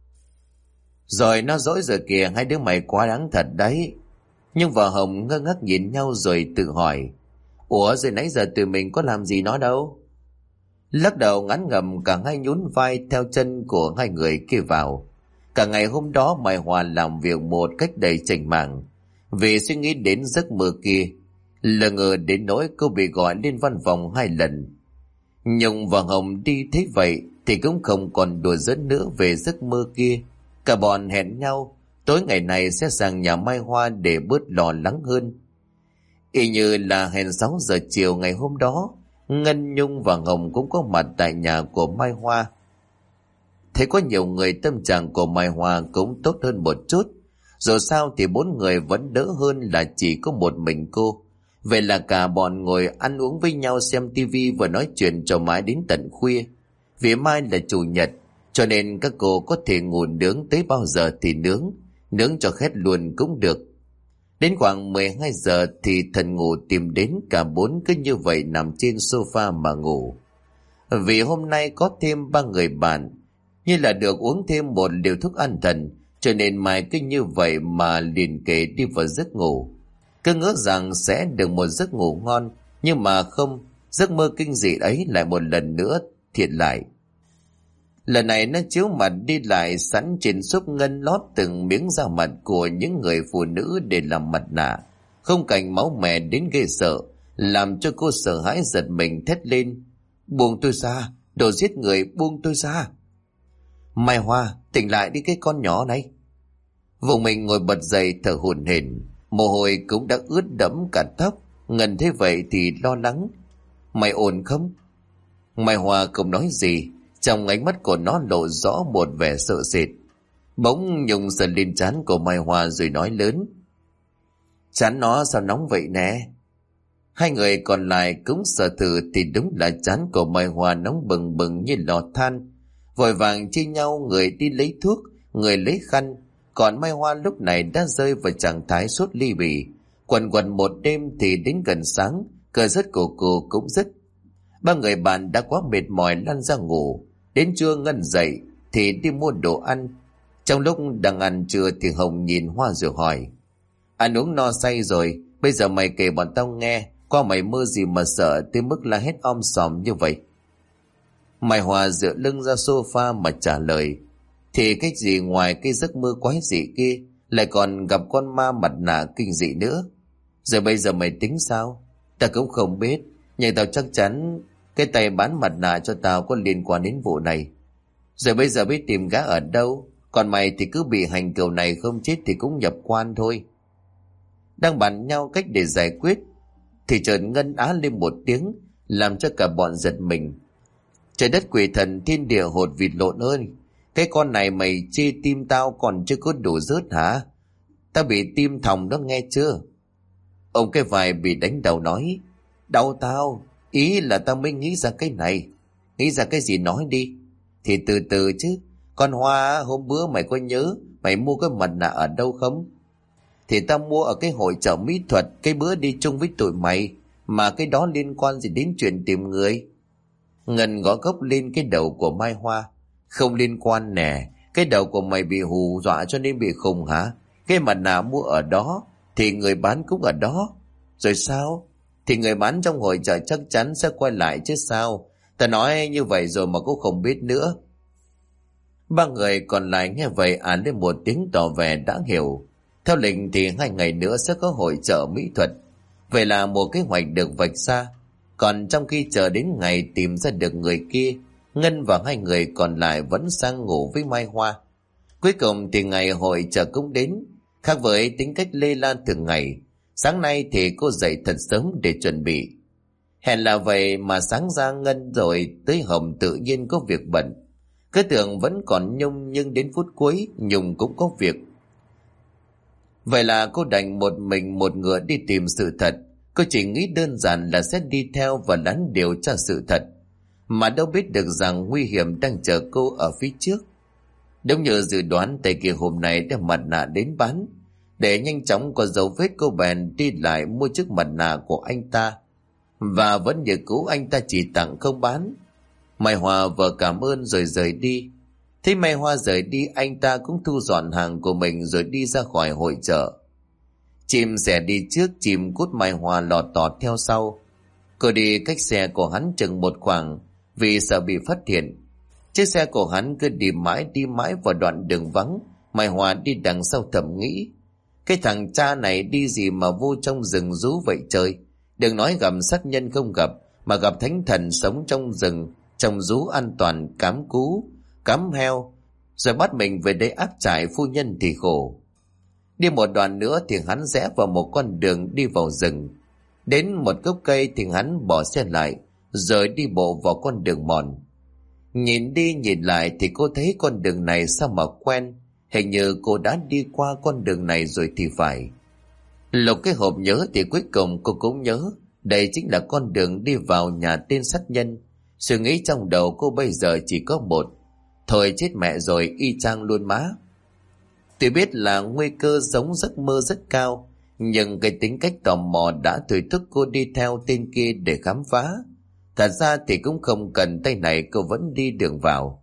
Rồi nó dỗi rồi kìa, hai đứa mày quá đáng thật đấy. Nhưng vợ Hồng ngơ ngác nhìn nhau rồi tự hỏi: Ủa rồi nãy giờ tụi mình có làm gì nó đâu? Lắc đầu ngán ngẩm, cả hai nhún vai theo chân của hai người kia vào. Cả ngày hôm đó Mai Hoa làm việc một cách đầy chảnh mảng, vì suy nghĩ đến giấc mơ kia. Lờ ngờ đến nỗi cô bị gọi lên văn phòng 2 lần. Nhung và Hồng đi thấy vậy thì cũng không còn đùa giỡn nữa về giấc mơ kia. Cả bọn hẹn nhau tối ngày này sẽ sang nhà Mai Hoa để bớt lo lắng hơn. Y như là hẹn 6 giờ chiều ngày hôm đó, Ngân, Nhung và Hồng cũng có mặt tại nhà của Mai Hoa. Thấy có nhiều người, tâm trạng của Mai Hoa cũng tốt hơn một chút. Dù sao thì 4 người vẫn đỡ hơn là chỉ có một mình cô. Vậy là cả bọn ngồi ăn uống với nhau, xem tivi và nói chuyện cho mãi đến tận khuya. Vì mai là chủ nhật, cho nên các cô có thể ngủ nướng tới bao giờ thì nướng, nướng cho khét luôn cũng được. Đến khoảng 12 giờ thì thần ngủ tìm đến, cả 4 cứ như vậy nằm trên sofa mà ngủ. Vì hôm nay có thêm 3 người bạn, như là được uống thêm một liều thuốc an thần, cho nên Mai cứ như vậy mà liền kề đi vào giấc ngủ. Cứ ngỡ rằng sẽ được một giấc ngủ ngon, nhưng mà không, giấc mơ kinh dị ấy lại một lần nữa thiệt lại. Lần này nó chiếu mặt đi lại sẵn trên xốp ngân lót từng miếng da mặt của những người phụ nữ để làm mặt nạ. Không cảnh máu mè đến ghê sợ, làm cho cô sợ hãi giật mình thét lên: Buông tôi ra, đồ giết người, buông tôi ra. Mai Hoa, tỉnh lại đi cái con nhỏ này. Vùng mình ngồi bật dậy thở hổn hển, mồ hôi cũng đã ướt đẫm cả tóc. Ngân thấy vậy thì lo lắng: Mày ổn không? Mai Hoa không nói gì, trong ánh mắt của nó lộ rõ một vẻ sợ sệt. Bỗng Nhung sờ lên trán của Mai Hoa rồi nói lớn: Trán nó sao nóng vậy nè? Hai người còn lại cũng sờ thử thì đúng là trán của Mai Hoa nóng bừng bừng như lò than. Vội vàng chia nhau, người đi lấy thuốc, người lấy khăn. Còn Mai Hoa lúc này đã rơi vào trạng thái sốt ly bì. Quần quần một đêm thì đến gần sáng, cơn giấc của cô cũng dứt. 3 người bạn đã quá mệt mỏi lăn ra ngủ. Đến trưa Ngân dậy thì đi mua đồ ăn. Trong lúc đang ăn trưa thì Hồng nhìn Hoa rồi hỏi: Ăn uống no say rồi, bây giờ mày kể bọn tao nghe, qua mày mơ gì mà sợ tới mức la hét om sòm như vậy? Mai Hoa dựa lưng ra sofa mà trả lời: Thì cái gì ngoài cái giấc mơ quái dị kia, lại còn gặp con ma mặt nạ kinh dị nữa. Giờ bây giờ mày tính sao? Ta cũng không biết, nhưng tao chắc chắn cái tay bán mặt nạ cho tao có liên quan đến vụ này. Rồi bây giờ biết tìm gã ở đâu, còn mày thì cứ bị hành kiểu này không chết thì cũng nhập quan thôi. Đang bàn nhau cách để giải quyết thì chợt Ngân á lên một tiếng, làm cho cả bọn giật mình. Trời đất quỷ thần thiên địa hột vịt lộn ơi, cái con này mày chê tim tao còn chưa có đủ rớt hả? Tao bị tim thòng đó nghe chưa? Ông cái vai bị đánh đầu nói, đau tao, ý là tao mới nghĩ ra cái này. Nghĩ ra cái gì nói đi. Thì từ từ chứ. Con Hoa, hôm bữa mày có nhớ mày mua cái mặt nạ ở đâu không? Thì tao mua ở cái hội chợ mỹ thuật cái bữa đi chung với tụi mày. Mà cái đó liên quan gì đến chuyện tìm người? Ngân gõ gốc lên cái đầu của Mai Hoa. Không liên quan nè. Cái đầu của mày bị hù dọa cho nên bị khùng hả? Cái mặt nạ mua ở đó thì người bán cũng ở đó. Rồi sao? Thì người bán trong hội chợ chắc chắn sẽ quay lại chứ sao? Ta nói như vậy rồi mà cũng không biết nữa. Ba người còn lại nghe vậy lên một tiếng tỏ vẻ đã hiểu. Theo lệnh thì 2 ngày nữa sẽ có hội chợ mỹ thuật. Vậy là một kế hoạch được vạch ra. Còn trong khi chờ đến ngày tìm ra được người kia, Ngân và 2 người còn lại vẫn sang ngủ với Mai Hoa. Cuối cùng thì ngày hội chợ cũng đến. Khác với tính cách lê lan thường ngày, sáng nay thì cô dậy thật sớm để chuẩn bị. Hẹn là vậy mà sáng ra Ngân rồi tới Hồng tự nhiên có việc bận. Cứ tưởng vẫn còn Nhung nhưng đến phút cuối Nhung cũng có việc. Vậy là cô đành một mình một ngựa đi tìm sự thật. Cô chỉ nghĩ đơn giản là sẽ đi theo và lắng điều tra sự thật. Mà đâu biết được rằng nguy hiểm đang chờ cô ở phía trước. Đúng như dự đoán, tay kia hôm nay đem mặt nạ đến bán. Để nhanh chóng có dấu vết, cô bèn đi lại mua chiếc mặt nạ của anh ta. Và vẫn như cũ anh ta chỉ tặng không bán. Mai Hoa vừa cảm ơn rồi rời đi. Thấy Mai Hoa rời đi, anh ta cũng thu dọn hàng của mình rồi đi ra khỏi hội chợ. Chim sẻ đi trước, chim cút Mai Hoa lọt tọt theo sau. Cô đi cách xe của hắn chừng một khoảng vì sợ bị phát hiện. Chiếc xe của hắn cứ đi mãi vào đoạn đường vắng. Mai Hoa đi đằng sau thầm nghĩ, cái thằng cha này đi gì mà vô trong rừng rú vậy trời. Đừng nói gặp sát nhân không gặp, mà gặp thánh thần sống trong rừng, trong rú an toàn, cám cú, cám heo, rồi bắt mình về đây áp trại phu nhân thì khổ. Đi một đoạn nữa thì hắn rẽ vào một con đường đi vào rừng. Đến một gốc cây thì hắn bỏ xe lại, rồi đi bộ vào con đường mòn. Nhìn đi nhìn lại thì cô thấy con đường này sao mà quen, hình như cô đã đi qua con đường này rồi thì phải. Lục cái hộp nhớ thì cuối cùng cô cũng nhớ đây chính là con đường đi vào nhà tên sát nhân. Suy nghĩ trong đầu cô bây giờ chỉ có một, thôi chết mẹ rồi, y chang luôn má. Tuy biết là nguy cơ giống giấc mơ rất cao, nhưng cái tính cách tò mò đã thôi thúc cô đi theo tên kia để khám phá. Thật ra thì cũng không cần tay này, cô vẫn đi đường vào.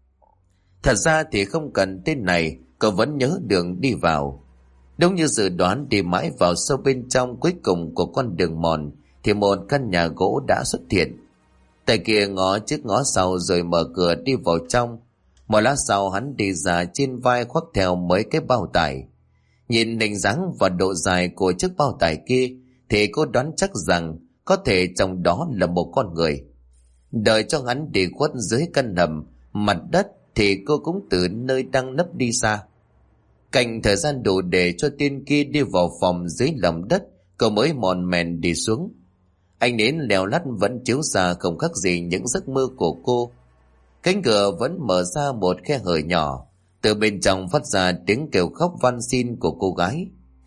Thật ra thì không cần tên này, cô vẫn nhớ đường đi vào. Đúng như dự đoán, đi mãi vào sâu bên trong cuối cùng của con đường mòn thì một căn nhà gỗ đã xuất hiện. Tay kia ngó trước ngó sau rồi mở cửa đi vào trong. Một lát sau hắn đi ra, trên vai khoác theo mấy cái bao tải. Nhìn hình dáng và độ dài của chiếc bao tải kia thì cô đoán chắc rằng có thể trong đó là một con người. Đợi cho hắn đi khuất dưới căn hầm mặt đất thì cô cũng từ nơi đang nấp đi xa. Cạnh thời gian đủ để cho tên kia đi vào phòng dưới lòng đất, cô mới mòn mèn đi xuống. Ánh nến leo lắt vẫn chiếu ra không khác gì những giấc mơ của cô. Cánh cửa vẫn mở ra một khe hở nhỏ, từ bên trong phát ra tiếng kêu khóc van xin của cô gái.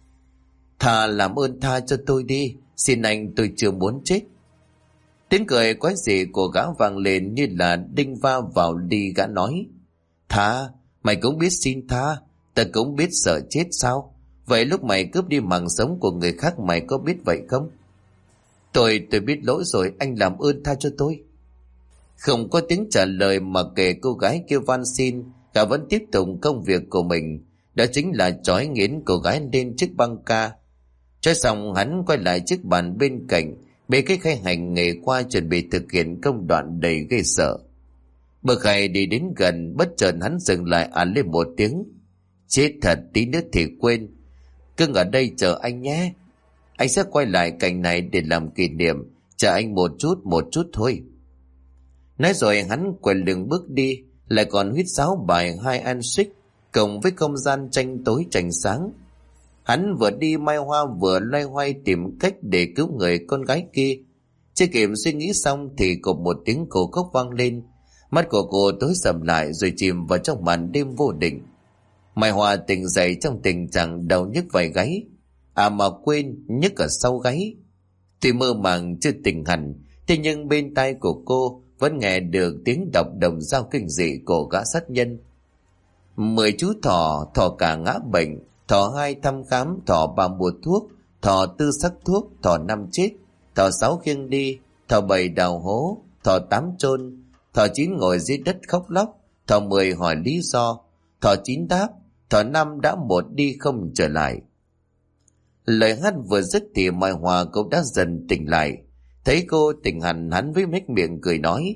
Thà làm ơn tha cho tôi đi, xin anh, tôi chưa muốn chết. Tiếng cười quái dị của gã vang lên như là đinh va vào đi. Gã nói, tha, mày cũng biết xin tha, ta cũng biết sợ chết sao? Vậy lúc mày cướp đi mạng sống của người khác mày có biết vậy không? Tôi biết lỗi rồi, anh làm ơn tha cho tôi. Không có tiếng trả lời mà kể cô gái kêu van xin, gã vẫn tiếp tục công việc của mình. Đó chính là trói nghiến cô gái lên chiếc băng ca. Trói xong hắn quay lại chiếc bàn bên cạnh, bê cái khay hành nghề qua chuẩn bị thực hiện công đoạn đầy ghê sợ. Bậc khay đi đến gần, bất chợt hắn dừng lại lên một tiếng. Chết thật, tí nữa thì quên. Cưng ở đây chờ anh nhé. Anh sẽ quay lại cảnh này để làm kỷ niệm. Chờ anh một chút thôi. Nói rồi hắn quay lưng bước đi, lại còn huýt sáo bài hai an xích, cộng với không gian tranh tối tranh sáng. Hắn vừa đi, Mai Hoa vừa loay hoay tìm cách để cứu người con gái kia. Chưa kịp suy nghĩ xong thì cộp một tiếng cổ khóc vang lên, Mắt của cô tối sầm lại rồi chìm vào trong màn đêm vô định. Mai Hoa tỉnh dậy trong tình trạng đau nhức vai gáy. À mà quên, nhức ở sau gáy. Tuy mơ màng chưa tỉnh hẳn, thế nhưng bên tai của cô vẫn nghe được tiếng đọc đồng dao kinh dị của gã sát nhân. 10 chú thỏ, thỏ cả ngã bệnh, thỏ 2 thăm khám, thỏ 3 mua thuốc, thỏ 4 sắc thuốc, thỏ 5 chết, thỏ 6 khiêng đi, thỏ 7 đào hố, thỏ 8 chôn, thỏ 9 ngồi dưới đất khóc lóc, thỏ 10 hỏi lý do, thỏ 9 đáp, thỏ 5 đã một đi không trở lại. Lời hát vừa dứt thì Mai Hoa cũng đã dần tỉnh lại. Thấy cô tỉnh hẳn, hắn với mếch miệng cười nói: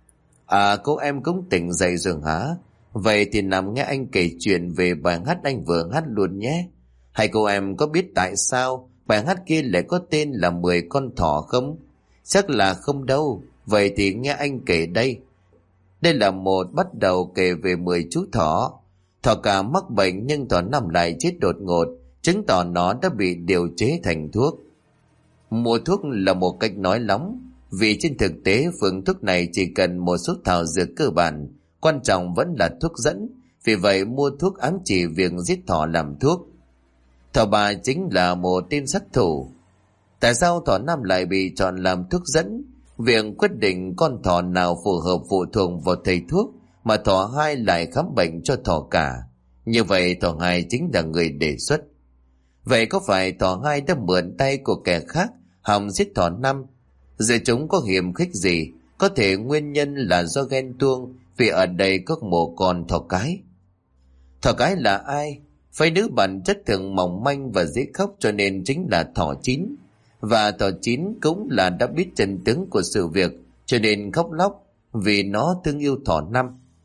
À, cô em cũng tỉnh dậy rồi hả? Vậy thì nằm nghe anh kể chuyện về bài hát anh vừa hát luôn nhé. Hay cô em có biết tại sao bài hát kia lại có tên là 10 con thỏ không? Chắc là không đâu. Vậy thì nghe anh kể đây. Đây là một bắt đầu kể về 10 chú thỏ. Thỏ cả mắc bệnh nhưng thỏ năm lại chết đột ngột, chứng tỏ nó đã bị điều chế thành thuốc. Mua thuốc là một cách nói lóng, vì trên thực tế phương thuốc này chỉ cần một số thảo dược cơ bản, quan trọng vẫn là thuốc dẫn. Vì vậy mua thuốc ám chỉ việc giết thỏ làm thuốc. Thỏ bà chính là một tên sát thủ. Tại sao thỏ năm lại bị chọn làm thuốc dẫn? Việc quyết định con thỏ nào phù hợp phụ thuộc vào thầy thuốc, mà thỏ 2 lại khám bệnh cho thỏ cả. Như vậy thỏ 2 chính là người đề xuất. Vậy có phải thỏ 2 đã mượn tay của kẻ khác hòng giết thỏ 5? Giờ chúng có hiểm khích gì? Có thể nguyên nhân là do ghen tuông, vì ở đây có một con thỏ cái. Thỏ cái là ai? Phái nữ bản chất thường mỏng manh và dễ khóc, cho nên chính là thỏ 9. Và thỏ 9 cũng là đã biết chân tướng của sự việc, cho nên khóc lóc vì nó thương yêu thỏ 5.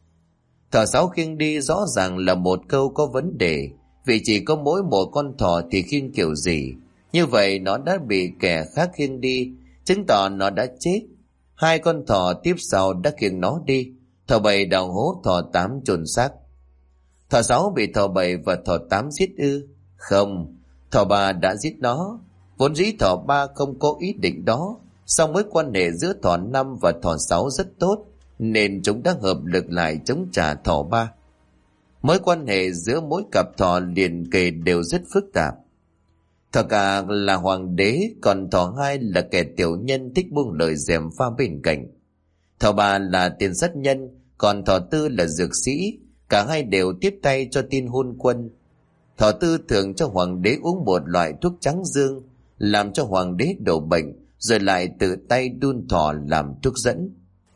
Thỏ 6 khiêng đi rõ ràng là một câu có vấn đề, vì chỉ có mỗi một con thỏ thì khiêng kiểu gì. Như vậy nó đã bị kẻ khác khiêng đi, chứng tỏ nó đã chết. 2 con thỏ tiếp sau đã khiêng nó đi. Thỏ 7 đào hố, thỏ 8 chôn xác. Thỏ 6 bị thỏ 7 và thỏ 8 giết ư? Không, thỏ 3 đã giết nó. Vốn dĩ thỏ 3 không có ý định đó, song mối quan hệ giữa thỏ 5 và thỏ 6 rất tốt, nên chúng đã hợp lực lại chống trả thỏ 3. Mối quan hệ giữa mỗi cặp thỏ liền kề đều rất phức tạp. Thỏ cả là hoàng đế, còn thỏ 2 là kẻ tiểu nhân thích buông lời gièm pha bên cạnh. Thỏ 3 là tiền sát nhân, còn thỏ 4 là dược sĩ. Cả hai đều tiếp tay cho tin hôn quân. Thỏ 4 thường cho hoàng đế uống một loại thuốc trắng dương, làm cho hoàng đế đổ bệnh, rồi lại tự tay đun thỏ làm thuốc dẫn.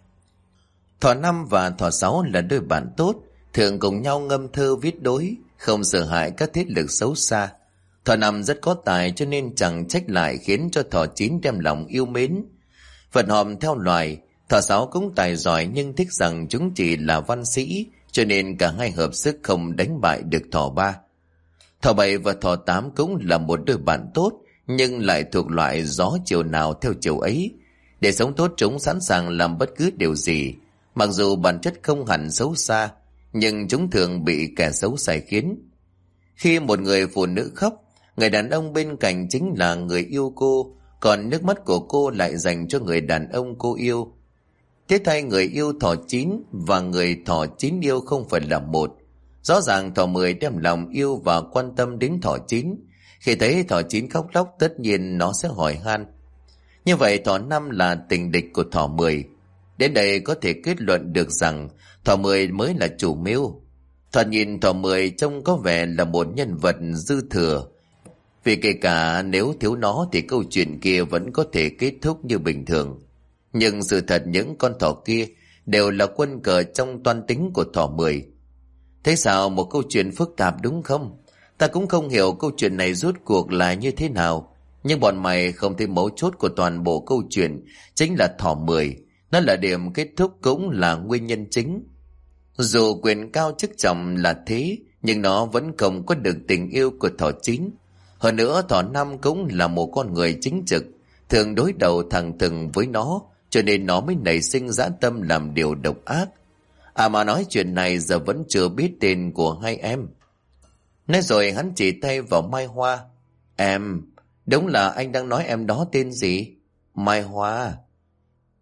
Thỏ 5 và thỏ 6 là đôi bạn tốt, thường cùng nhau ngâm thơ viết đối, không sợ hãi các thế lực xấu xa. Thỏ 5 rất có tài, cho nên chẳng trách lại khiến cho thỏ 9 đem lòng yêu mến. Vận hòm theo loài, thỏ 6 cũng tài giỏi nhưng thích rằng chúng chỉ là văn sĩ, cho nên cả hai hợp sức không đánh bại được thỏ 3. Thỏ 7 và thỏ 8 cũng là một đôi bạn tốt, nhưng lại thuộc loại gió chiều nào theo chiều ấy. Để sống tốt chúng sẵn sàng làm bất cứ điều gì. Mặc dù bản chất không hẳn xấu xa, nhưng chúng thường bị kẻ xấu sai khiến. Khi một người phụ nữ khóc, người đàn ông bên cạnh chính là người yêu cô, còn nước mắt của cô lại dành cho người đàn ông cô yêu. Thế thay người yêu thỏ 9 và người thỏ 9 yêu không phải là một. Rõ ràng thỏ 10 đem lòng yêu và quan tâm đến thỏ 9. Khi thấy thỏ 9 khóc lóc, tất nhiên nó sẽ hỏi han. Như vậy thỏ 5 là tình địch của thỏ 10. Đến đây có thể kết luận được rằng thỏ 10 mới là chủ mưu. Thoạt nhìn thỏ 10 trông có vẻ là một nhân vật dư thừa, vì kể cả nếu thiếu nó thì câu chuyện kia vẫn có thể kết thúc như bình thường. Nhưng sự thật những con thỏ kia đều là quân cờ trong toan tính của thỏ 10. Thế sao một câu chuyện phức tạp đúng không? Ta cũng không hiểu câu chuyện này rốt cuộc là như thế nào. Nhưng bọn mày không thấy mấu chốt của toàn bộ câu chuyện chính là thỏ 10. Nó là điểm kết thúc cũng là nguyên nhân chính. Dù quyền cao chức trọng là thế, nhưng nó vẫn không có được tình yêu của thỏ 9. Hơn nữa thỏ 5 cũng là một con người chính trực, thường đối đầu thẳng thừng với nó, cho nên nó mới nảy sinh dã tâm làm điều độc ác. À mà nói chuyện này giờ vẫn chưa biết tên của hai em. Nói rồi hắn chỉ tay vào Mai Hoa. Em, đúng là anh đang nói em đó tên gì? Mai Hoa.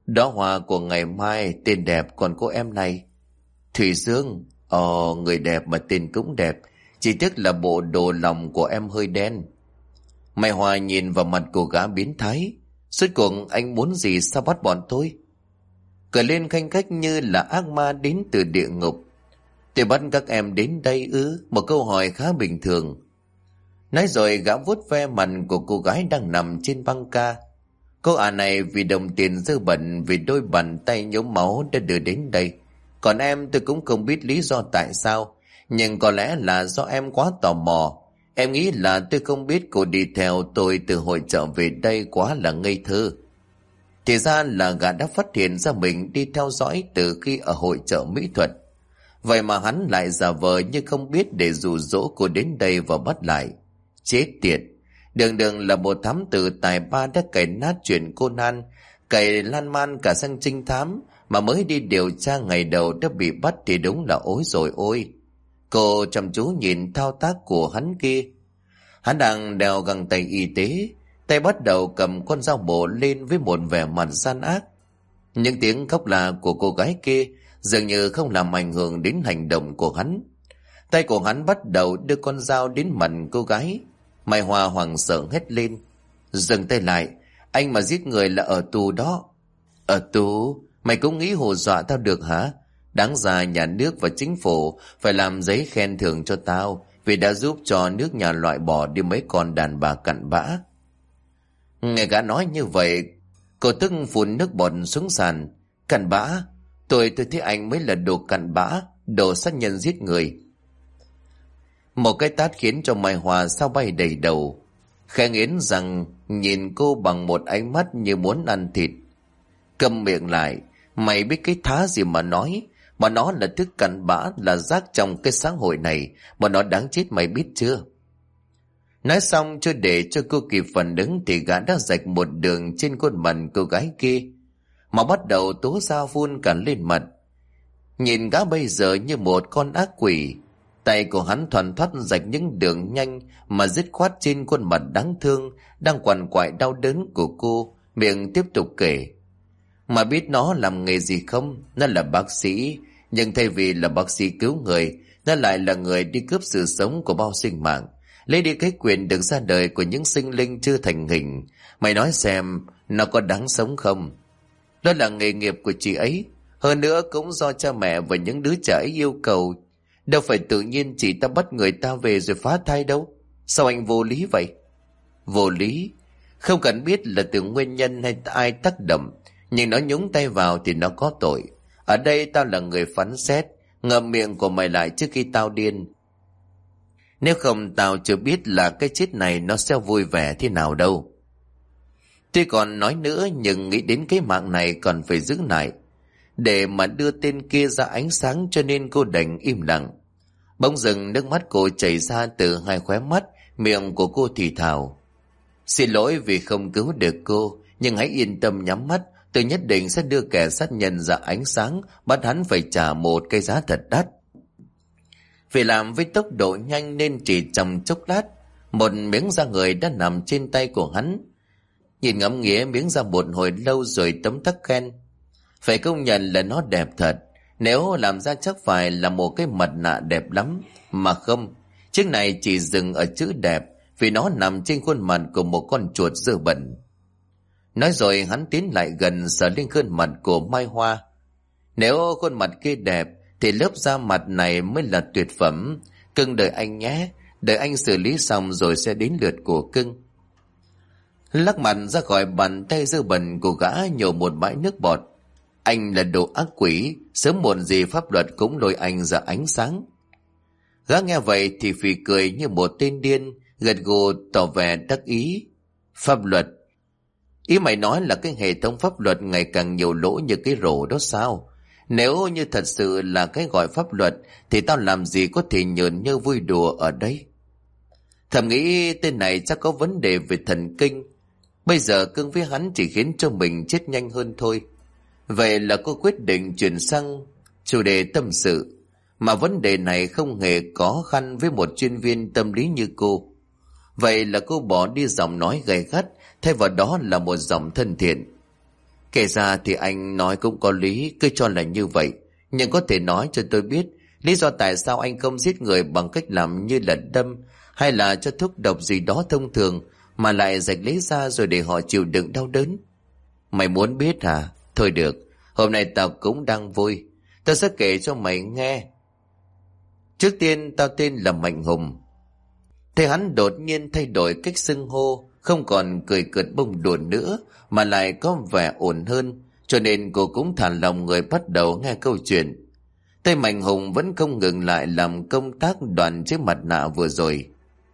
Đó hoa của ngày mai, tên đẹp còn cô em này. Thủy Dương, người đẹp mà tên cũng đẹp, chỉ tiếc là bộ đồ lòng của em hơi đen. Mai Hoa nhìn vào mặt của gã biến thái. Suốt cuộc anh muốn gì, sao bắt bọn tôi? Cười lên khanh khách như là ác ma đến từ địa ngục. Tôi bắt các em đến đây ư? Một câu hỏi khá bình thường. Nói rồi gã vuốt ve mặt của cô gái đang nằm trên băng ca. Cô này vì đồng tiền dơ bẩn, vì đôi bàn tay nhuốm máu đã đưa đến đây. Còn em tôi cũng không biết lý do tại sao, nhưng có lẽ là do em quá tò mò. Em nghĩ là tôi không biết cô đi theo tôi từ hội chợ về đây quá là ngây thơ. Thì ra là gã đã phát hiện ra mình đi theo dõi từ khi ở hội chợ mỹ thuật. Vậy mà hắn lại giả vờ như không biết để dụ dỗ cô đến đây và bắt lại. Chết tiệt! Đường đường là một thám tử tài ba đã cày nát chuyện Conan, cày lan man cả sang trinh thám, mà mới đi điều tra ngày đầu đã bị bắt thì đúng là ối rồi ôi. Cô chăm chú nhìn thao tác của hắn kia. Hắn đang đeo găng tay y tế, tay bắt đầu cầm con dao bổ lên với một vẻ mặt gian ác. Những tiếng khóc la của cô gái kia dường như không làm ảnh hưởng đến hành động của hắn. Tay của hắn bắt đầu đưa con dao đến mặt cô gái. Mai Hoa hoảng sợ hét lên: dừng tay lại, anh mà giết người là ở tù đó. Ở tù? Mày cũng nghĩ hù dọa tao được hả? Đáng ra nhà nước và chính phủ phải làm giấy khen thưởng cho tao vì đã giúp cho nước nhà loại bỏ đi mấy con đàn bà cặn bã. Nghe gã nói như vậy, cô tức phun nước bọt xuống sàn. Cặn bã? Tôi thấy anh mới là đồ cặn bã, đồ sát nhân giết người. Một cái tát khiến cho Mai Hoa sao bay đầy đầu. Khẽ nghiến rằng nhìn cô bằng một ánh mắt như muốn ăn thịt. Câm miệng lại, mày biết cái thá gì mà nói, mà nó là thứ cặn bã, là rác trong cái xã hội này, mà nó đáng chết, mày biết chưa? Nói xong chưa để cho cô kịp phản ứng thì gã đã rạch một đường trên khuôn mặt cô gái kia, mà bắt đầu tố ra phun cả lên mặt. Nhìn gã bây giờ như một con ác quỷ. Tay của hắn thoăn thoắt rạch những đường nhanh mà dứt khoát trên khuôn mặt đáng thương đang quằn quại đau đớn của cô, miệng tiếp tục kể. Mà biết nó làm nghề gì không? Nó là bác sĩ, nhưng thay vì là bác sĩ cứu người, nó lại là người đi cướp sự sống của bao sinh mạng, lấy đi cái quyền được ra đời của những sinh linh chưa thành hình. Mày nói xem, nó có đáng sống không? Đó là nghề nghiệp của chị ấy, hơn nữa cũng do cha mẹ và những đứa trẻ ấy yêu cầu. Đâu phải tự nhiên chị ta bắt người ta về rồi phá thai đâu. Sao anh vô lý vậy? Vô lý? Không cần biết là từ nguyên nhân hay ai tác động, nhưng nó nhúng tay vào thì nó có tội. Ở đây tao là người phán xét. Ngậm miệng của mày lại trước khi tao điên. Nếu không tao chưa biết là cái chết này nó sẽ vui vẻ thế nào đâu. Tuy còn nói nữa, nhưng nghĩ đến cái mạng này còn phải giữ lại để mà đưa tên kia ra ánh sáng, cho nên cô đành im lặng. Bỗng dưng nước mắt cô chảy ra từ hai khóe mắt, miệng của cô thì thào: xin lỗi vì không cứu được cô, nhưng hãy yên tâm nhắm mắt, tôi nhất định sẽ đưa kẻ sát nhân ra ánh sáng, bắt hắn phải trả một cái giá thật đắt. Vì làm với tốc độ nhanh nên chỉ trong chốc lát, một miếng da người đã nằm trên tay của hắn. Nhìn ngắm nghía miếng da một hồi lâu rồi tấm tắc khen: phải công nhận là nó đẹp thật. Nếu làm ra chắc phải là một cái mặt nạ đẹp lắm. Mà không, chiếc này chỉ dừng ở chữ đẹp, vì nó nằm trên khuôn mặt của một con chuột dơ bẩn. Nói rồi hắn tiến lại gần sờ lên khuôn mặt của Mai Hoa. Nếu khuôn mặt kia đẹp thì lớp da mặt này mới là tuyệt phẩm. Cưng đợi anh nhé, đợi anh xử lý xong rồi sẽ đến lượt của cưng. Lắc mặt ra khỏi bàn tay dơ bẩn của gã, nhổ một bãi nước bọt. Anh là đồ ác quỷ, sớm muộn gì pháp luật cũng lôi anh ra ánh sáng. Gã nghe vậy thì phì cười như một tên điên, gật gù tỏ vẻ đắc ý. Pháp luật? Ý mày nói là cái hệ thống pháp luật ngày càng nhiều lỗ như cái rổ đó sao? Nếu như thật sự là cái gọi pháp luật thì tao làm gì có thể nhờn nhơ vui đùa ở đây? Thầm nghĩ tên này chắc có vấn đề về thần kinh. Bây giờ cưng với hắn chỉ khiến cho mình chết nhanh hơn thôi. Vậy là cô quyết định chuyển sang chủ đề tâm sự, mà vấn đề này không hề khó khăn với một chuyên viên tâm lý như cô. Vậy là cô bỏ đi giọng nói gay gắt, thay vào đó là một giọng thân thiện. Kể ra thì anh nói cũng có lý, cứ cho là như vậy. Nhưng có thể nói cho tôi biết lý do tại sao anh không giết người bằng cách làm như là đâm hay là cho thuốc độc gì đó thông thường, mà lại rạch lấy ra rồi để họ chịu đựng đau đớn. Mày muốn biết hả? Thôi được, hôm nay tao cũng đang vui. Tao sẽ kể cho mày nghe. Trước tiên tao tên là Mạnh Hùng. Thế hắn đột nhiên thay đổi cách xưng hô, không còn cười cợt bông đùa nữa mà lại có vẻ ổn hơn, cho nên cô cũng thả lòng người bắt đầu nghe câu chuyện. Tay Mạnh Hùng vẫn không ngừng lại làm công tác đoàn chiếc mặt nạ vừa rồi.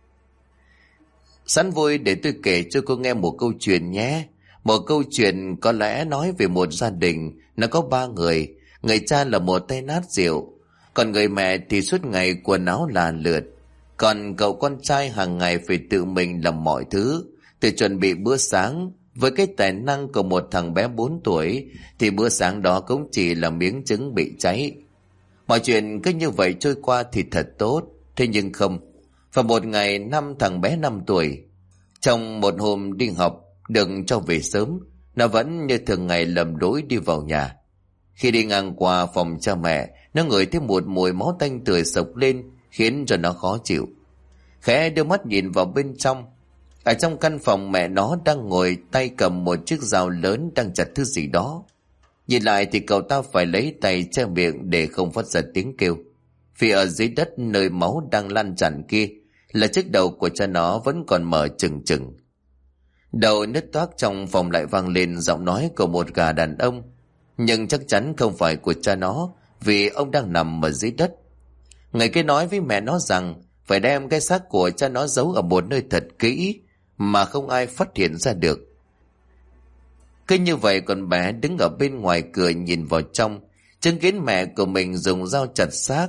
Sẵn vui để tôi kể cho cô nghe một câu chuyện nhé. Một câu chuyện có lẽ nói về một gia đình, nó có 3 người. Người cha là một tay nát rượu, còn người mẹ thì suốt ngày quần áo là lượt. Còn cậu con trai hàng ngày phải tự mình làm mọi thứ, từ chuẩn bị bữa sáng. Với cái tài năng của một thằng bé 4 tuổi thì bữa sáng đó cũng chỉ là miếng trứng bị cháy. Mọi chuyện cứ như vậy trôi qua thì thật tốt. Thế nhưng không. Vào một ngày thằng bé 5 tuổi, trong một hôm đi học được cho về sớm, nó vẫn như thường ngày lầm lỗi đi vào nhà. Khi đi ngang qua phòng cha mẹ, nó ngửi thấy một mùi máu tanh tưởi sộc lên, khiến cho nó khó chịu. Khẽ đưa mắt nhìn vào bên trong. Ở trong căn phòng, mẹ nó đang ngồi tay cầm một chiếc dao lớn đang chặt thứ gì đó. Nhìn lại thì cậu ta phải lấy tay che miệng để không phát ra tiếng kêu. Vì ở dưới đất nơi máu đang lan tràn kia là chiếc đầu của cha nó vẫn còn mở trừng trừng. Đầu nứt toác trong phòng lại vang lên giọng nói của một gã đàn ông, nhưng chắc chắn không phải của cha nó, vì ông đang nằm ở dưới đất. Người kia nói với mẹ nó rằng phải đem cái xác của cha nó giấu ở một nơi thật kỹ mà không ai phát hiện ra được. Cứ như vậy con bé đứng ở bên ngoài cửa nhìn vào trong, chứng kiến mẹ của mình dùng dao chặt xác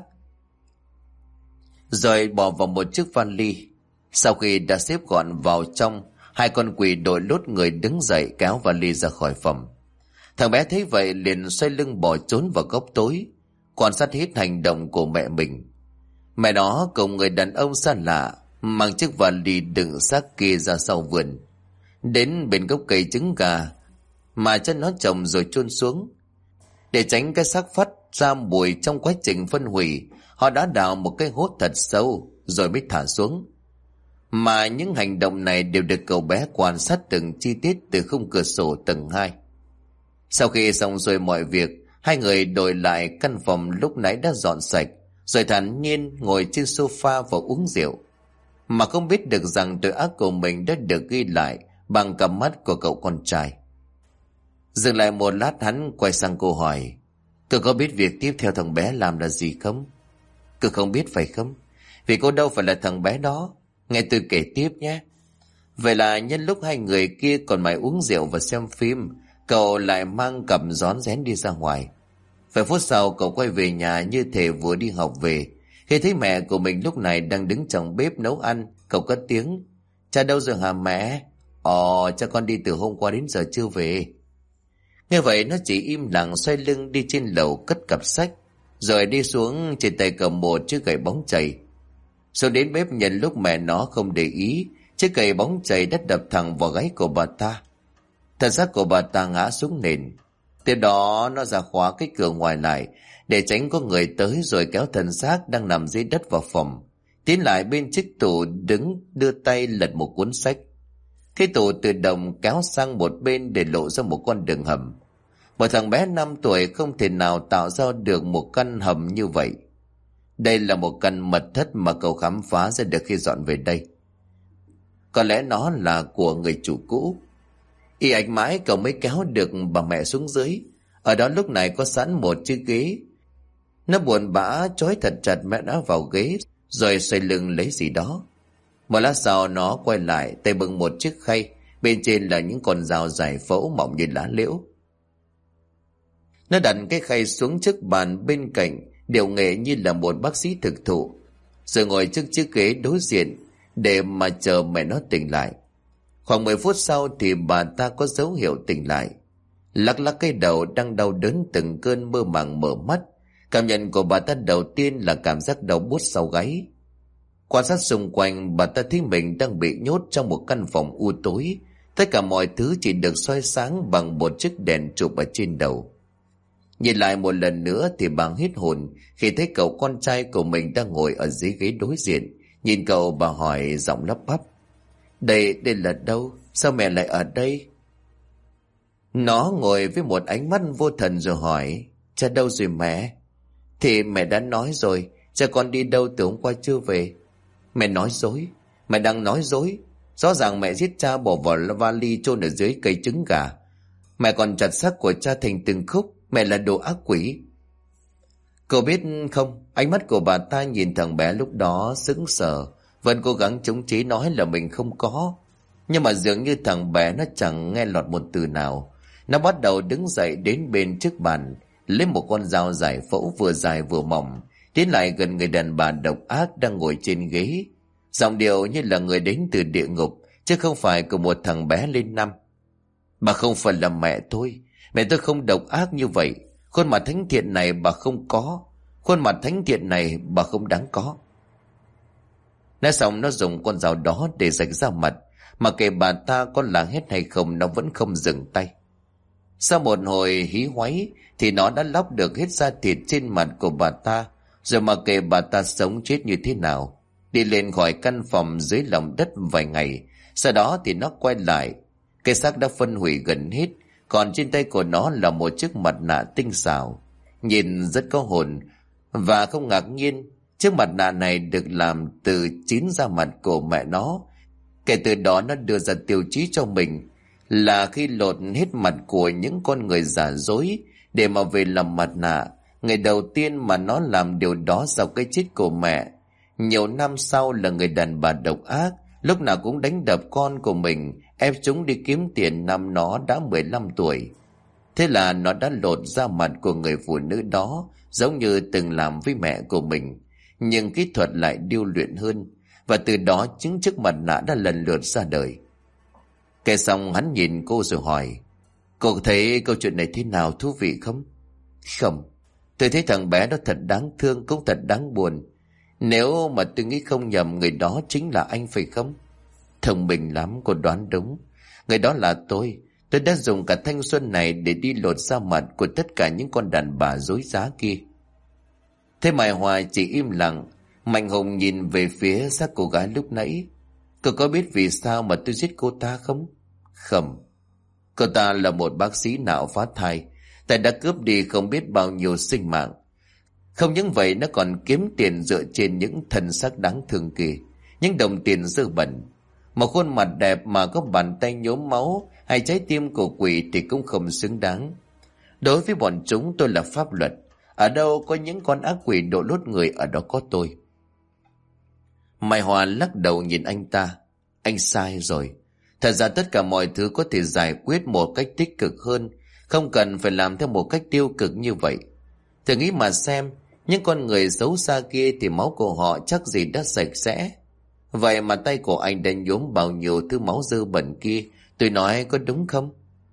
rồi bỏ vào một chiếc vali. Sau khi đã xếp gọn vào trong, hai con quỷ đội lốt người đứng dậy kéo vali ra khỏi phòng. Thằng bé thấy vậy liền xoay lưng bỏ trốn vào góc tối, quan sát hết hành động của mẹ mình. Mẹ nó cùng người đàn ông xa lạ mang chiếc vali đựng xác kia ra sau vườn, đến bên gốc cây trứng gà mà chân nó trồng rồi chôn xuống. Để tránh cái xác phát ra mùi trong quá trình phân hủy, họ đã đào một cái hố thật sâu rồi mới thả xuống. Mà những hành động này đều được cậu bé quan sát từng chi tiết từ khung cửa sổ tầng 2. Sau khi xong xuôi mọi việc, hai người đổi lại căn phòng lúc nãy đã dọn sạch, rồi thản nhiên ngồi trên sofa và uống rượu, mà không biết được rằng tội ác của mình đã được ghi lại bằng cặp mắt của cậu con trai. Dừng lại một lát, hắn quay sang cô hỏi: "Cậu có biết việc tiếp theo thằng bé làm là gì không?" "Cậu không biết phải không? Vì cô đâu phải là thằng bé đó. Nghe tôi kể tiếp nhé." Vậy là nhân lúc hai người kia còn mải uống rượu và xem phim, cậu lại mang cặp rón rén đi ra ngoài. Vài phút sau, cậu quay về nhà như thể vừa đi học về. Khi thấy mẹ của mình lúc này đang đứng trong bếp nấu ăn, cậu cất tiếng: "Cha đâu rồi hả mẹ?" Cha con đi từ hôm qua đến giờ chưa về." Nghe vậy nó chỉ im lặng xoay lưng đi trên lầu cất cặp sách, rồi đi xuống, trên tay cầm một chiếc gậy bóng chày. Rồi đến bếp nhận lúc mẹ nó không để ý, chiếc gậy bóng chày đã đập thẳng vào gáy của bà ta. Thân xác của bà ta ngã xuống nền. Tiếp đó nó ra khóa cái cửa ngoài lại để tránh có người tới, rồi kéo thân xác đang nằm dưới đất vào phòng, tiến lại bên chiếc tủ đứng đưa tay lật một cuốn sách. Cái tủ tự động kéo sang một bên để lộ ra một con đường hầm. Một thằng bé 5 tuổi không thể nào tạo ra được một căn hầm như vậy. Đây là một căn mật thất mà cậu khám phá ra được khi dọn về đây. Có lẽ nó là của người chủ cũ. Y ạch mãi cậu mới kéo được bà mẹ xuống dưới. Ở đó lúc này có sẵn một chiếc ghế. Nó buồn bã trói thật chặt mẹ nó vào ghế, rồi xoay lưng lấy gì đó. Một lát sau nó quay lại, tay bưng một chiếc khay, bên trên là những con dao dài phẫu mỏng như lá liễu. Nó đặt cái khay xuống trước bàn bên cạnh, điệu nghệ như là một bác sĩ thực thụ, rồi ngồi trước chiếc ghế đối diện để mà chờ mẹ nó tỉnh lại. Khoảng 10 phút sau thì bà ta có dấu hiệu tỉnh lại, lắc lắc cái đầu đang đau đớn từng cơn, mơ màng mở mắt. Cảm nhận của bà ta đầu tiên là cảm giác đau buốt sau gáy. Quan sát xung quanh, bà ta thấy mình đang bị nhốt trong một căn phòng u tối, Tất cả mọi thứ chỉ được soi sáng bằng một chiếc đèn chụp ở trên đầu. Nhìn lại một lần nữa thì bà hít hồn khi thấy cậu con trai của mình đang ngồi ở dưới ghế đối diện. Nhìn cậu, bà hỏi giọng lắp bắp: Đây là đâu? Sao mẹ lại ở đây? Nó ngồi với một ánh mắt vô thần rồi hỏi: Cha đâu rồi mẹ? Thì mẹ đã nói rồi, cha con đi đâu từ hôm qua chưa về. Mẹ nói dối, mẹ đang nói dối. Rõ ràng mẹ giết cha bỏ vào vali chôn ở dưới cây trứng gà. Mẹ còn chặt xác của cha thành từng khúc. Mẹ là đồ ác quỷ. Cậu biết không, ánh mắt của bà ta nhìn thằng bé lúc đó sững sờ, vẫn cố gắng chống chế nói là mình không có. Nhưng mà dường như thằng bé nó chẳng nghe lọt một từ nào. Nó bắt đầu đứng dậy đến bên trước bàn, lấy một con dao giải phẫu vừa dài vừa mỏng, tiến lại gần người đàn bà độc ác đang ngồi trên ghế. Giọng điệu như là người đến từ địa ngục, chứ không phải của một thằng bé lên năm. Bà không phải là mẹ tôi. Mẹ tôi không độc ác như vậy. Khuôn mặt thánh thiện này bà không có. Khuôn mặt thánh thiện này bà không đáng có. Nói xong nó dùng con dao đó để rạch ra mặt. Mà kể bà ta có la hét hay không, nó vẫn không dừng tay. Sau một hồi hí hoáy thì nó đã lóc được hết da thịt trên mặt của bà ta. Rồi mà kể bà ta sống chết như thế nào, đi lên khỏi căn phòng dưới lòng đất vài ngày. Sau đó thì nó quay lại. Cái xác đã phân hủy gần hết, còn trên tay của nó là một chiếc mặt nạ tinh xảo, nhìn rất có hồn. Và không ngạc nhiên, chiếc mặt nạ này được làm từ chính da mặt của mẹ nó. Kể từ đó nó đưa ra tiêu chí cho mình là khi lột hết mặt của những con người giả dối để mà về làm mặt nạ, ngày đầu tiên mà nó làm điều đó sau cái chết của mẹ, nhiều năm sau, là người đàn bà độc ác, lúc nào cũng đánh đập con của mình, ép chúng đi kiếm tiền năm nó đã 15 tuổi. Thế là nó đã lột da mặt của người phụ nữ đó, giống như từng làm với mẹ của mình, nhưng kỹ thuật lại điêu luyện hơn, và từ đó chính chiếc mặt nạ đã lần lượt ra đời. Kể xong hắn nhìn cô rồi hỏi: Cô thấy câu chuyện này thế nào, thú vị không? Không, tôi thấy thằng bé đó thật đáng thương, cũng thật đáng buồn. Nếu mà tôi nghĩ không nhầm, người đó chính là anh phải không? Thông minh lắm, cô đoán đúng. Người đó là tôi. Tôi đã dùng cả thanh xuân này để đi lột da mặt của tất cả những con đàn bà dối trá kia. Thế Mai Hoa chỉ im lặng. Mạnh Hùng nhìn về phía xác cô gái lúc nãy. Cô có biết vì sao mà tôi giết cô ta không? Không. Cô ta là một bác sĩ nạo phá thai, tại đã cướp đi không biết bao nhiêu sinh mạng. Không những vậy, nó còn kiếm tiền dựa trên những thân xác đáng thương kia, những đồng tiền dơ bẩn. Một khuôn mặt đẹp mà có bàn tay nhuốm máu hay trái tim của quỷ thì cũng không xứng đáng. Đối với bọn chúng, tôi là pháp luật. Ở đâu có những con ác quỷ độ lốt người, ở đó có tôi. Mai Hoa lắc đầu nhìn anh ta. Anh sai rồi. Thật ra tất cả mọi thứ có thể giải quyết một cách tích cực hơn, không cần phải làm theo một cách tiêu cực như vậy. Thử nghĩ mà xem, những con người xấu xa kia thì máu của họ chắc gì đã sạch sẽ. Vậy mà tay của anh đã nhuốm bao nhiêu thứ máu dơ bẩn kia, tôi nói có đúng không?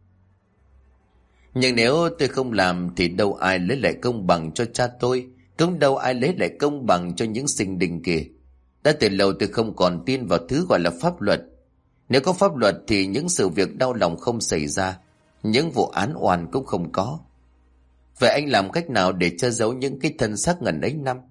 Nhưng nếu tôi không làm thì đâu ai lấy lại công bằng cho cha tôi, cũng đâu ai lấy lại công bằng cho những sinh linh kia. Đã từ lâu tôi không còn tin vào thứ gọi là pháp luật. Nếu có pháp luật thì những sự việc đau lòng không xảy ra, những vụ án oan cũng không có. Vậy anh làm cách nào để che giấu những cái thân xác ngần ấy năm?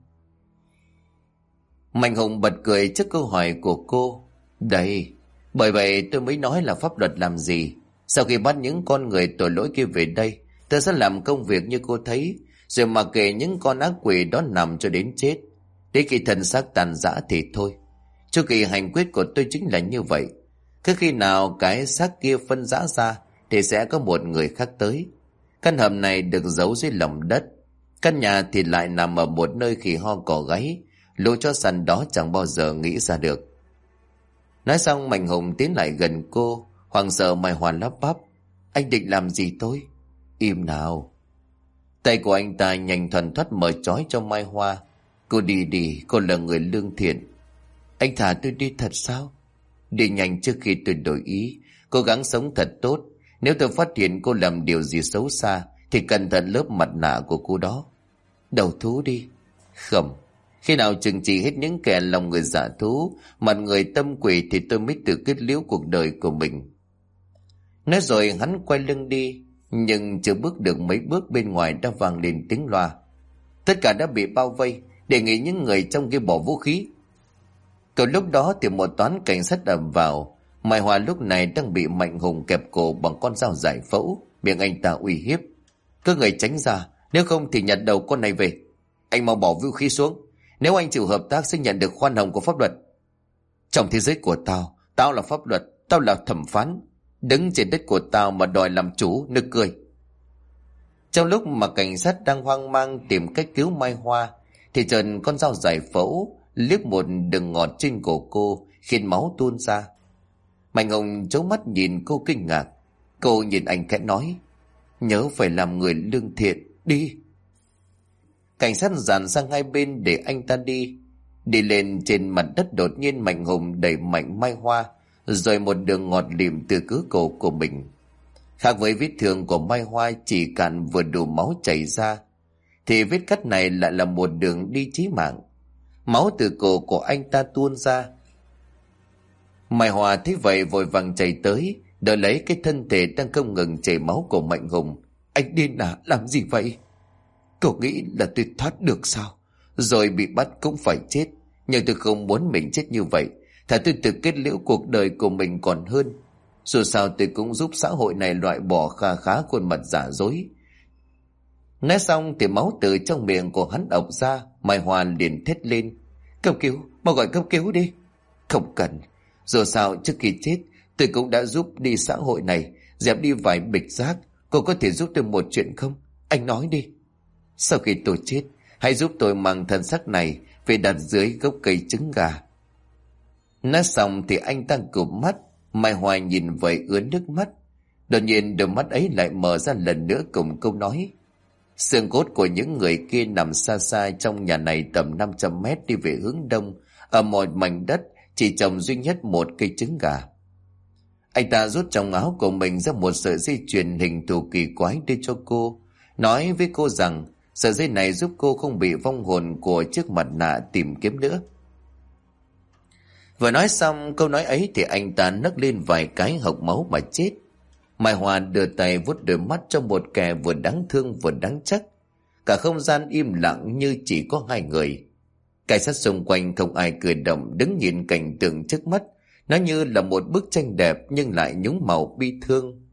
Mạnh Hùng bật cười trước câu hỏi của cô. Đây, bởi vậy tôi mới nói là pháp luật làm gì. Sau khi bắt những con người tội lỗi kia về đây, tôi sẽ làm công việc như cô thấy, rồi mà kể những con ác quỷ đó nằm cho đến chết. Đến khi thân xác tàn rã thì thôi. Chu kỳ hành quyết của tôi chính là như vậy. Cứ khi nào cái xác kia phân rã ra thì sẽ có một người khác tới. Căn hầm này được giấu dưới lòng đất. Căn nhà thì lại nằm ở một nơi khỉ ho cỏ gáy. Lũ chó săn đó chẳng bao giờ nghĩ ra được. Nói xong, Mạnh Hùng tiến lại gần cô, hoảng sợ Mai Hoa lắp bắp. Anh định làm gì tôi? Im nào. Tay của anh ta nhanh thoăn thoắt mở trói cho Mai Hoa. Cô đi đi, cô là người lương thiện. Anh thả tôi đi thật sao? Đi nhanh trước khi tôi đổi ý. Cố gắng sống thật tốt. Nếu tôi phát hiện cô làm điều gì xấu xa thì cẩn thận lớp mặt nạ của cô đó. Đầu thú đi. Không. Khi nào trừng trị hết những kẻ lòng người giả thú, mặt người tâm quỷ thì tôi mới tự kết liễu cuộc đời của mình. Nói rồi hắn quay lưng đi, nhưng chưa bước được mấy bước bên ngoài đã vang lên tiếng loa: tất cả đã bị bao vây, đề nghị những người trong kia bỏ vũ khí. Cậu lúc đó thì một toán cảnh sát ập vào. Mai Hoa lúc này đang bị Mạnh Hùng kẹp cổ bằng con dao giải phẫu, miệng anh ta uy hiếp: các người tránh ra, nếu không thì nhặt đầu con này về. Anh mau bỏ vũ khí xuống, nếu anh chịu hợp tác sẽ nhận được khoan hồng của pháp luật. Trong thế giới của tao, tao là pháp luật, tao là thẩm phán. Đứng trên đất của tao mà đòi làm chủ, nực cười. Trong lúc mà cảnh sát đang hoang mang tìm cách cứu Mai Hoa, thì trần con dao giải phẫu liếc một đường ngọt trên cổ cô, khiến máu tuôn ra. Mạnh Hùng trố mắt nhìn cô kinh ngạc. Cô nhìn anh khẽ nói: nhớ phải làm người lương thiện, đi. Cảnh sát dàn sang hai bên để anh ta đi. Đi lên trên mặt đất, đột nhiên Mạnh Hùng đẩy mạnh Mai Hoa, rồi một đường ngọt lịm từ cứ cổ của mình. Khác với vết thương của Mai Hoa chỉ cạn vừa đủ máu chảy ra, thì vết cắt này lại là một đường đi chí mạng. Máu từ cổ của anh ta tuôn ra. Mai Hoa thấy vậy vội vàng chạy tới, đỡ lấy cái thân thể đang không ngừng chảy máu của Mạnh Hùng. Anh điên à, làm gì vậy? Cậu nghĩ là tôi thoát được sao? Rồi bị bắt cũng phải chết, nhưng tôi không muốn mình chết như vậy. Thà tôi tự kết liễu cuộc đời của mình còn hơn. Dù sao tôi cũng giúp xã hội này loại bỏ kha khá khuôn mặt giả dối. Nói xong thì máu từ trong miệng của hắn ọc ra. Mai Hoa liền thét lên: cấp cứu, mau gọi cấp cứu đi. Không cần, dù sao trước khi chết tôi cũng đã giúp đi xã hội này, dẹp đi vài bịch rác. Cô có thể giúp tôi một chuyện không? Anh nói đi. Sau khi tôi chết, hãy giúp tôi mang thân xác này về đặt dưới gốc cây trứng gà. Nói xong thì anh ta cụp mắt. Mai Hoa nhìn vậy ướt nước mắt. Đột nhiên đôi mắt ấy lại mở ra lần nữa cùng câu nói: xương cốt của những người kia nằm xa xa trong nhà này tầm 500 mét đi về hướng đông. Ở một mảnh đất chỉ trồng duy nhất một cây trứng gà. Anh ta rút trong áo của mình ra một sợi dây chuyền hình thù kỳ quái đưa cho cô, nói với cô rằng sợi dây này giúp cô không bị vong hồn của chiếc mặt nạ tìm kiếm nữa. Vừa nói xong câu nói ấy thì anh ta nấc lên vài cái hộc máu mà chết. Mai Hoa đưa tay vuốt đôi mắt cho một kẻ vừa đáng thương vừa đáng trách. Cả không gian im lặng như chỉ có hai người. Cảnh sát xung quanh không ai cử động, đứng nhìn cảnh tượng trước mắt. Nó như là một bức tranh đẹp nhưng lại nhúng màu bi thương.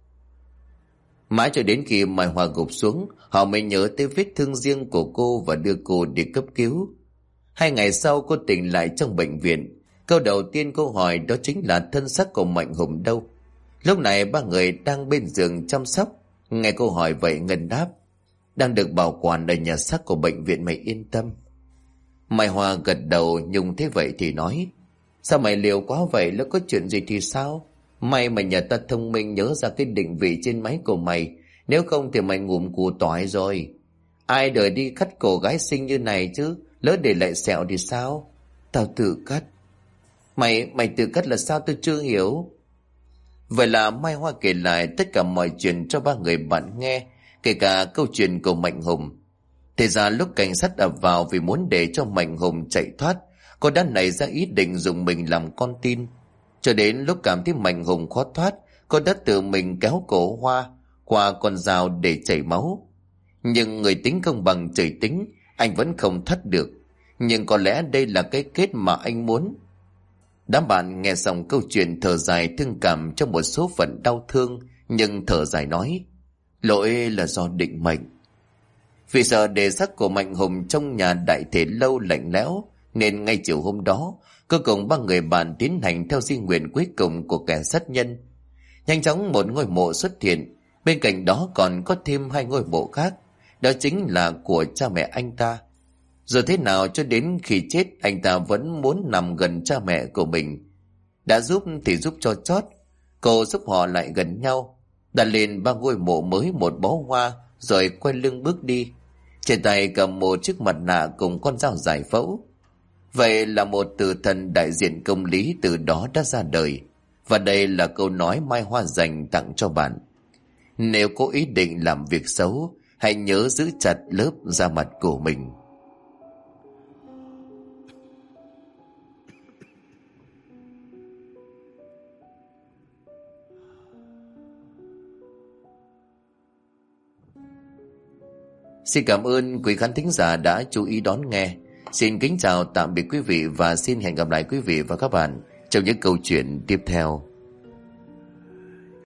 Mãi cho đến khi Mai Hoa gục xuống, họ mới nhớ tới vết thương riêng của cô và đưa cô đi cấp cứu. 2 ngày sau cô tỉnh lại trong bệnh viện. Câu đầu tiên cô hỏi đó chính là thân xác của Mạnh Hùng đâu. Lúc này 3 người đang bên giường chăm sóc. Nghe cô hỏi vậy Ngân đáp: đang được bảo quản ở nhà xác của bệnh viện, mày yên tâm. Mai Hoa gật đầu, Nhung thế vậy thì nói: sao mày liều quá vậy, lỡ có chuyện gì thì sao? May mà nhà ta thông minh nhớ ra cái định vị trên máy của mày, nếu không thì mày ngủm củ tỏi rồi. Ai đời đi cắt cổ gái xinh như này chứ, lỡ để lại sẹo thì sao? Tao tự cắt. Mày tự cắt là sao, tôi chưa hiểu. Vậy là Mai Hoa kể lại tất cả mọi chuyện cho 3 người bạn nghe, kể cả câu chuyện của Mạnh Hùng. Thế ra lúc cảnh sát ập vào vì muốn để cho Mạnh Hùng chạy thoát, cô đã nảy ra ý định dùng mình làm con tin. Cho đến lúc cảm thấy Mạnh Hùng khó thoát, cô đã tự mình kéo cổ Hoa qua con dao để chảy máu. Nhưng người tính không bằng trời tính, anh vẫn không thoát được. Nhưng có lẽ đây là cái kết mà anh muốn. Đám bạn nghe xong câu chuyện thở dài thương cảm trong một số phận đau thương, nhưng thở dài nói: lỗi là do định mệnh. Vì sợ để xác của Mạnh Hùng trong nhà đại thể lâu lạnh lẽo, nên ngay chiều hôm đó, cuối cùng 3 người bạn tiến hành theo di nguyện cuối cùng của kẻ sát nhân. Nhanh chóng một ngôi mộ xuất hiện, bên cạnh đó còn có thêm 2 ngôi mộ khác, đó chính là của cha mẹ anh ta. Rồi thế nào cho đến khi chết, anh ta vẫn muốn nằm gần cha mẹ của mình. Đã giúp thì giúp cho chót, cô giúp họ lại gần nhau, đặt lên 3 ngôi mộ mới một bó hoa, rồi quay lưng bước đi. Trên tay cầm một chiếc mặt nạ cùng con dao giải phẫu. Vậy là một tử thần đại diện công lý từ đó đã ra đời. Và đây là câu nói Mai Hoa dành tặng cho bạn: nếu có ý định làm việc xấu, hãy nhớ giữ chặt lớp da mặt của mình. Xin cảm ơn quý khán thính giả đã chú ý đón nghe. Xin kính chào tạm biệt quý vị và xin hẹn gặp lại quý vị và các bạn trong những câu chuyện tiếp theo.